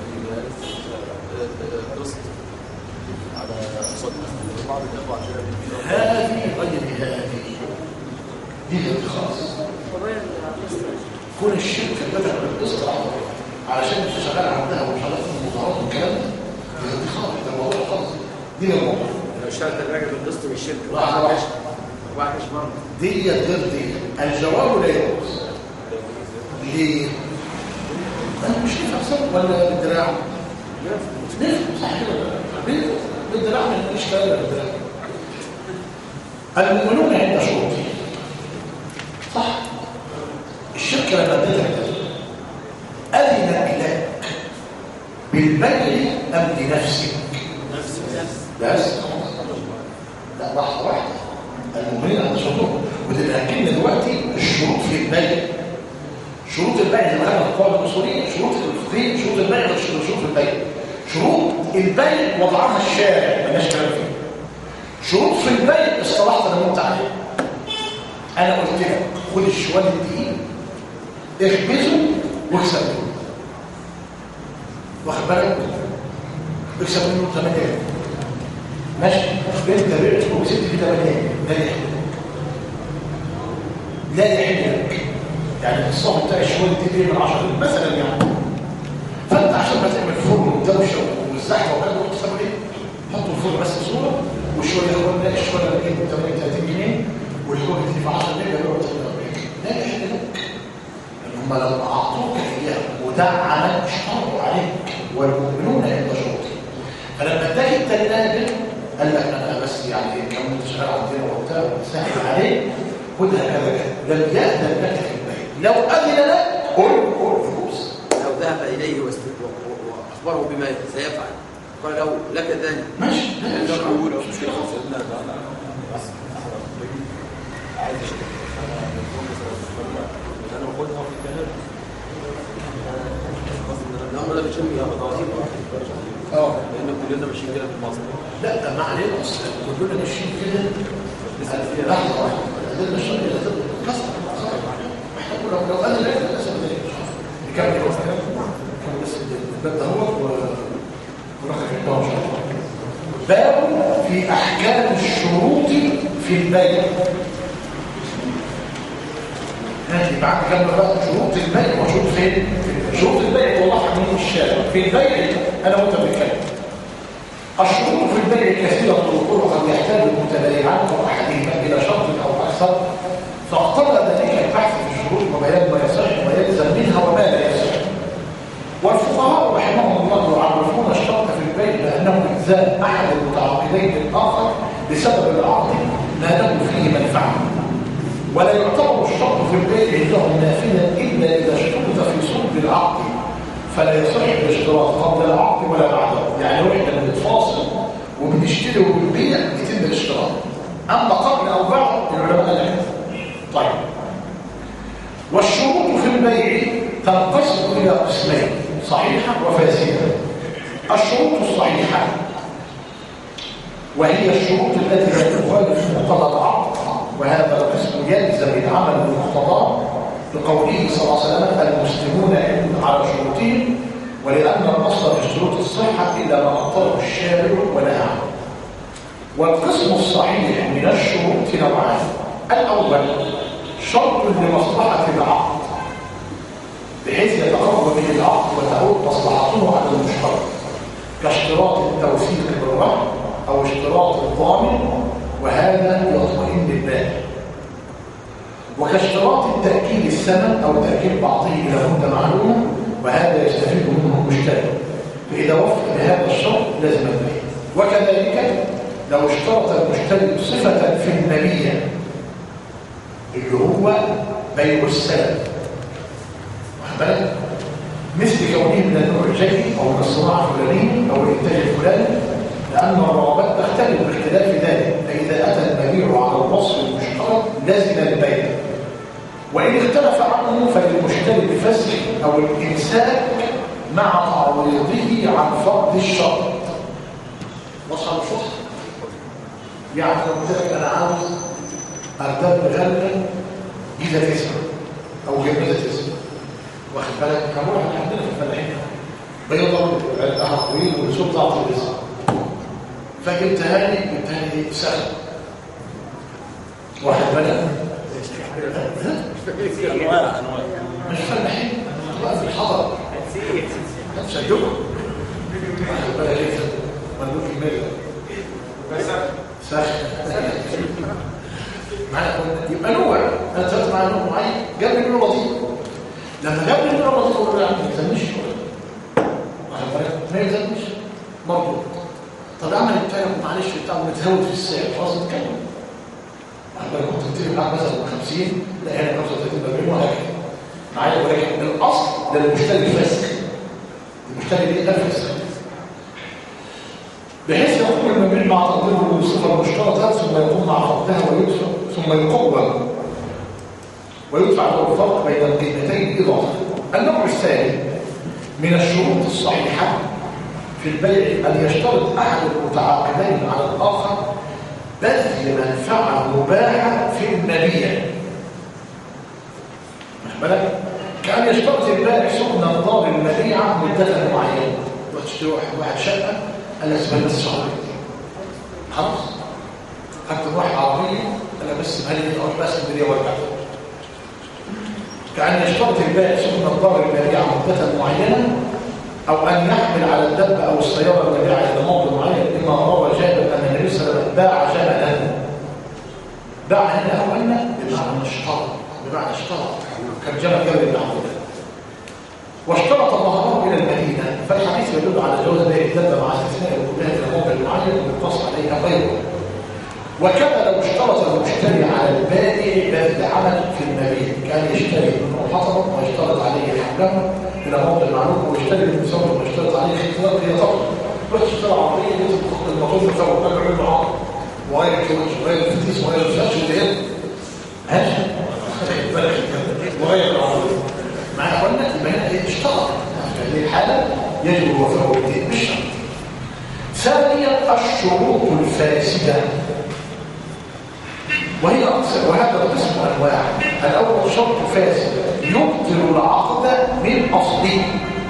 S1: قسط على صوت بعض الاخوة عشان هذه غير هذه دي الخاص. كون الشركة بدأ بالقسط علشان انت شغال عندها ومش عارف المظاهرات والكلام ده دي خالص ده موضوع خالص. دي الموضوع
S2: لو اشتغلت الراجل بالقسط من الشركه
S1: واحد واحد
S2: واحد مش مرة
S1: دي غير دي. الجواب لا يجوز. ليه؟ انا مش نفهم ولا بالدراع؟ نفهم صح كده بالدراع ما فيش كلام بالدراع. المؤمنون عند شروطهم صح. الشركه لما ادتك اذنت لك بالبيع ام لنفسك؟ بس لا لحظه واحده. المؤمنين عند شروطهم وتتاكدنا دلوقتي الشروط في البيع. شروط البيع زي ما كانت القواعد الاصوليه شروط الفقهيه شروط البيع وشروط البيع. شروط البيع وضعها الشارع مالناش كلام فيه. شروط في البيع اصطلحت انا وانت عليه. انا قلت لك خد الشوال الدقيق اخبزه واكسب منه. واخد بالك؟ اكسب منه ثمانية ماشي. انت بعت وكسبت فيه ثمانية لا يحل لا يحل لك. يعني الصوت بتاع الشوال دي من عشرة مثلا يعني. فانت عشان ما تعمل فرن ودوشه والزحمه وكذا تروح تسوي ايه؟ حطوا الفرن بس صوره والشوال ياخد لك الشوال اللي ب ثمانية وثلاثين جنيه والحوض اللي في عشرة جنيه يبقى لا يحل لك. هم لو اعطوك اياه وده عمل اشترطوا عليك والمؤمنون عند شروطهم. فلما اداك الثلاجه قال لك انا بس يعني كم شغال عندنا وبتاع سهل عليك خدها كذا كذا. لم يأذن لك في البيت. لو أذن لك قل قل فلوس.
S2: لو ذهب اليه واخبره بما سيفعل قال له لك ذلك
S1: ماشي.
S3: مش مشكله سيدنا انا بس عايز اشتري انا باخدها في الكلام
S2: الامر ده بيشم يا بضاعتين
S1: اه
S3: لان كلنا ماشيين كده في مصر.
S1: لا ما علينا اصلا كلنا ماشيين كده لحظه واحده. ده مش شرط كسر احنا لو لو انا لقيت الاسد ده نكمل كم بس الباب ده هو وناخد الدواء ان شاء الله. باب في احكام الشروط في البيع. هاتي بعد كام بقى شروط البيع وشروط فين؟ شروط البيع والله من الشارع في البيع انا وانت بنتكلم. الشروط في البيع كثيره الطرق قد يحتاج المتبايعان او احدهما الى شرط او اكثر فاقتضى ذلك البحث في الشروط وبيان ما يصح وما يلزم منها وما لا يصح. والفقهاء رحمهم الله يعرفون الشرط في البيع بانه الزام احد المتعاقدين للاخر بسبب العقد ما له فيه منفعه. ولا يعتبر الشرط في البيع عندهم نافذا الا اذا اشترط في صلب العقد فلا يصح الاشتراط قبل العقد ولا بعده. يعني لو احنا بنتفاصل وبنشتري وبنبيع يتم الاشتراط. اما قبل او بعد العلماء قال لك طيب. والشروط في البيع تنقسم الى قسمين صحيحه وفاسده. الشروط الصحيحه وهي الشروط التي لا تخالف مقتضى العقد وهذا القسم يلزم العمل بمقتضاه لقوله صلى الله عليه وسلم المسلمون على شروطهم ولأن الأصل في شروط الصحة إلا ما أقتضاه الشارع ونهى عنه. والقسم الصحيح من الشروط نوعان. الأول شرط لمصلحة العقد بحيث يتقرب به العقد وتعود مصلحته على المشترك كاشتراط التوثيق بالرهن أو اشتراط الضامن وهذا يطمئن البائع. وكاشتراط التأكيد الثمن أو تأكيد بعضه إلى مدة معلومة وهذا يستفيد منه المشتري فإذا وفق بهذا الشرط لازم البيع. وكذلك لو اشترط المشتري صفة في المالية اللي هو بيع السلم، واخد بالك؟ مثل كونه من النوع الجيد او من الصناعه الفلانيه او الانتاج الفلاني، لان الرغبات تختلف باختلاف ذلك، فاذا اتى المبيع على الوصف المشترك لازم البيع، وان اختلف عنه فللمشتري الفسخ او الامساك مع تعويضه عن فرض الشرط. وصل الفصل؟ يعني لو قلت لك انا عاوز ارداب غله جيزه تسعه او جميزه تسعه، واخد بالك؟ هنروح عندنا في الفلاحين بيضه عرقها طويل والسوق بتاعته الرزق، فجبتها لي جبتها لي سهل، واخد بالك؟
S3: انواع انواع
S1: مش فلاحين بقى في الحضر هتصدقوا، واخد بالك ايه؟ ملوك الميل سهل معايا. يبقى نوع انا اتفقت مع نوع معين جاب لي منه لطيف، لما جاب لي منه لطيف اقول له يعني ما يلزمنيش، واخد بالك؟ ما يلزمنيش برضه. طب اعمل التاني معلش بتاع متهاوت في السعر خلاص نتكلم، واخد بالك؟ كنت بتتفق معاك مثلا ب خمسين لا هنا خمسة وثلاثين أربعين وهكذا معايا، ولكن الاصل للمشتري الفاسق، المشتري ليه الفاسق، بحيث يقوم المبيع مع تقديره بالصفه المشترطه ثم يقوم مع فقدها ويدفع ثم يقوم ويدفع له الفرق بين القيمتين اضافه. النوع الثاني من الشروط الصحيحه في البيع ان يشترط احد المتعاقدين على الاخر بذل منفعه مباحه في المبيع، واخد بالك؟ كان يشترط البائع سكن الدار المبيعه مده معينه، وتشتري واحد شقه انا اسمها بس شهرين خلاص، خدت واحد عربيه انا بس بهلي اروح بس الدنيا وارجع. كأن يشترط البائع سكن الدار المبيعه مده معينه، او ان يحمل على الدابه او السياره المبيعه الى موضع معين، بما روى جابر ان النبي صلى الله عليه وسلم باع جملا. باع هنا او ان بمعنى اشترط، بمعنى اشترط كان جمل جابر بن عبد الله، واشترط ظهره الى المدينه، فالحديث يدل على جواز بيع الدابه مع استثناء وجودها في موضع معين ويقتص عليها غيره. وكذا لو اشترط المشتري على البائع بذل عمل في المبيع، كان يشتري منه حطبا ويشترط عليه حمله الى موضع معلوم، ويشتري من ثمر ويشترط عليه خطوات هي طبعا رحت اشتري عربيه لازم تاخد الموتور بتاعه وتعمل له عقد وغير كلوش وغير الفتيس وغير الفلاش والدهان هاشم وغير العربيه مع اخواننا. يبقى هنا ايه؟ اشترط في هذه الحاله يجب الوفاء بالدين بالشرط. ثانيا الشروط الفاسده، وهي وهذا القسم انواع. الاول شرط فاسد يبطل العقد من اصله،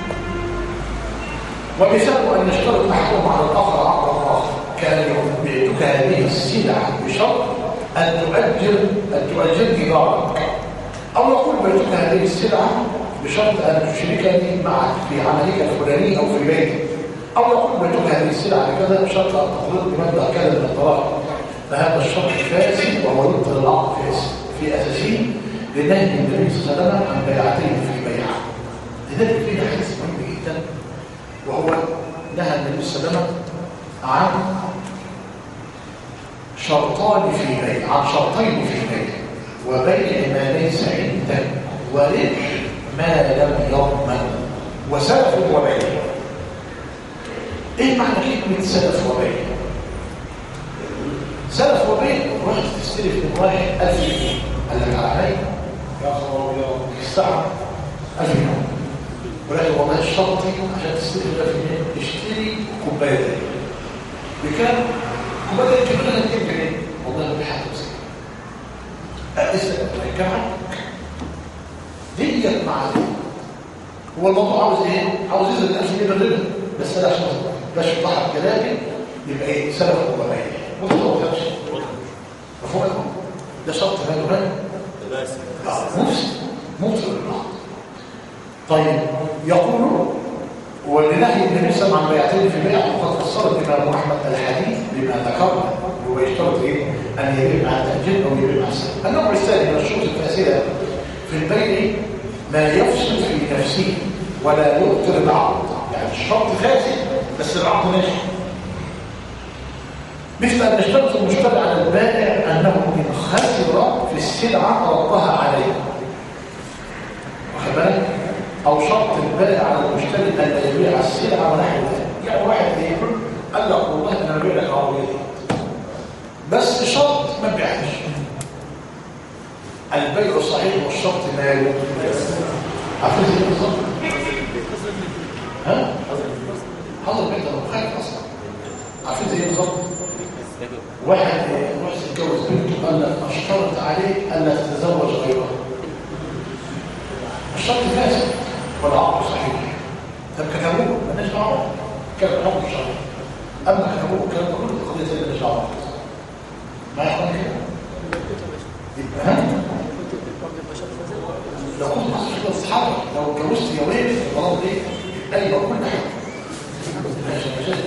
S1: ومثال ان يشترط احدهم على الاخر عقدا اخر، كان بعتك هذه السلعه بشرط ان تؤجر ان تؤجرني دارك، او يقول بعتك هذه السلعه بشرط ان تشركني معك في عملك الفلاني او في بيتك، او يقول بعتك هذه السلعه بكذا بشرط ان تقرض بمبلغ كذا من الطلاق، فهذا الشرط فاسد وهو يبطل العقد فاسد في اساسه لنهي النبي صلى الله عليه وسلم عن بيعتين في بيعه. لذلك فينا حديث مهم جدا، وهو نهى النبي صلى الله عليه وسلم عن شرطان في بيع، عن شرطين في بيع، وبيع ما ليس عندك، وربح ما لم يضمن، وسلف وبيع. ايه معنى كلمه سلف وبيع؟ سلف وبيع رحت تستلف من واحد ألف جنيه، قال لك علي يا خبر يا الساعه ألف جنيه، ولكن والله الشرطي عشان تستلف ألف جنيه اشتري كوبايه بكام؟ كوبايه تجيب لها مئتين جنيه، والله بحاجه بس اسال كم عنك ديت مع دي. هو الموضوع عاوز ايه؟ عاوز يزيد ألف جنيه بالربا، بس انا عشان باش يضحك كلامي يبقى ايه؟ سلف وبيع متوقفش مفهوم؟ ده شرط ماله ماله؟ مفسد مبطل العقد. طيب يقول ولنهي النبي صلى الله عليه وسلم عن بيعتين في بيع، وقد فسر الامام احمد الحديث بما ذكرنا، هو يشترط ايه؟ ان يبيع مع التاجير او يبيع مع السلف. النوع الثاني من الشروط الفاسده في البيع ما يفسد في نفسه ولا يبطل العقد، يعني الشرط فاسد بس العقد ناجح. مثل أن يشترط المشتري على البائع أنه إن خسر في السلعة ردها عليه، واخد بالك؟ أو شرط البائع على المشتري أن لا يبيع السلعة ونحو ذلك. يعني واحد إيه قال لك والله أنا ببيع لك عربية بس شرط ما تبيعهاش. البيع صحيح والشرط ماله؟ عارفين ايه بالظبط؟ ها؟ حاضر بيت انا خايف اصلا. عارفين ايه بالظبط؟ واحد واحد اتجوز بنته قال لك اشترط عليك الا تتزوج غيرها. الشرط فاسد والعقد صحيح. طب كتبوه مالناش دعوه. كتب العقد الشرعي. اما كتبوه الكلام ده كله قضيه مالناش دعوه. ما يحصل كده؟ يبقى ها؟ لو كنت محصول اصحابك لو اتجوزت يومين في الغلط دي ايوه كل حاجه ماشي ماشي.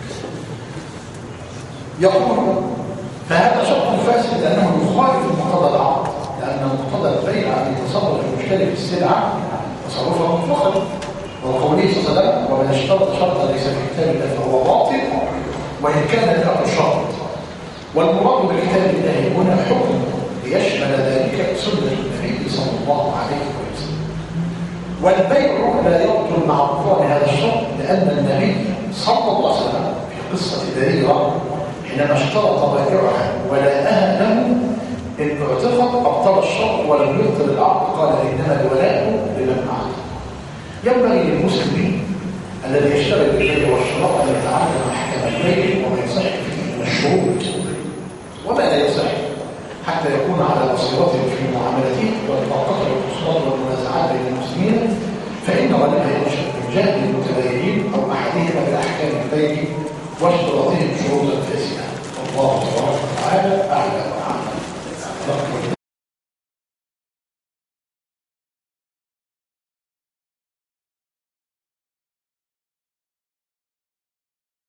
S1: يقول فهذا شرط فاسد لانه يخالف مقتضى العقد، لان مقتضى البيع ان يتصرف المشتري في السلعه تصرفه مطلقا، وقوله صلى الله عليه وسلم ومن اشترط شرطا ليس في كتاب الله فهو باطل وان كان له شرط. والمراد بكتاب الله هنا حكم ليشمل ذلك سنة النبي صلى الله عليه وسلم. والبيع لا يبطل مع بطلان هذا الشرط لأن النبي صلى الله عليه وسلم في قصة بريرة حينما اشترط بائعها ولاءها له إن اعتقد أبطل الشرط ولم يبطل العقد قال إنما الولاء لمن أعتق. ينبغي للمسلمين الذي يشتغل بالبيع والشراء أن يتعلم أحكام البيع وما يصح فيه من الشروط وما لا يصح حتى يكون على بصيرته في معاملته وتتقطع الخصومات والمنازعات بين المسلمين، فإن غالبا ينشأ من جهل المتبايعين أو أحدهما بأحكام البيع واشتراطهم شروطا فاسدة. والله تبارك وتعالى أعلم.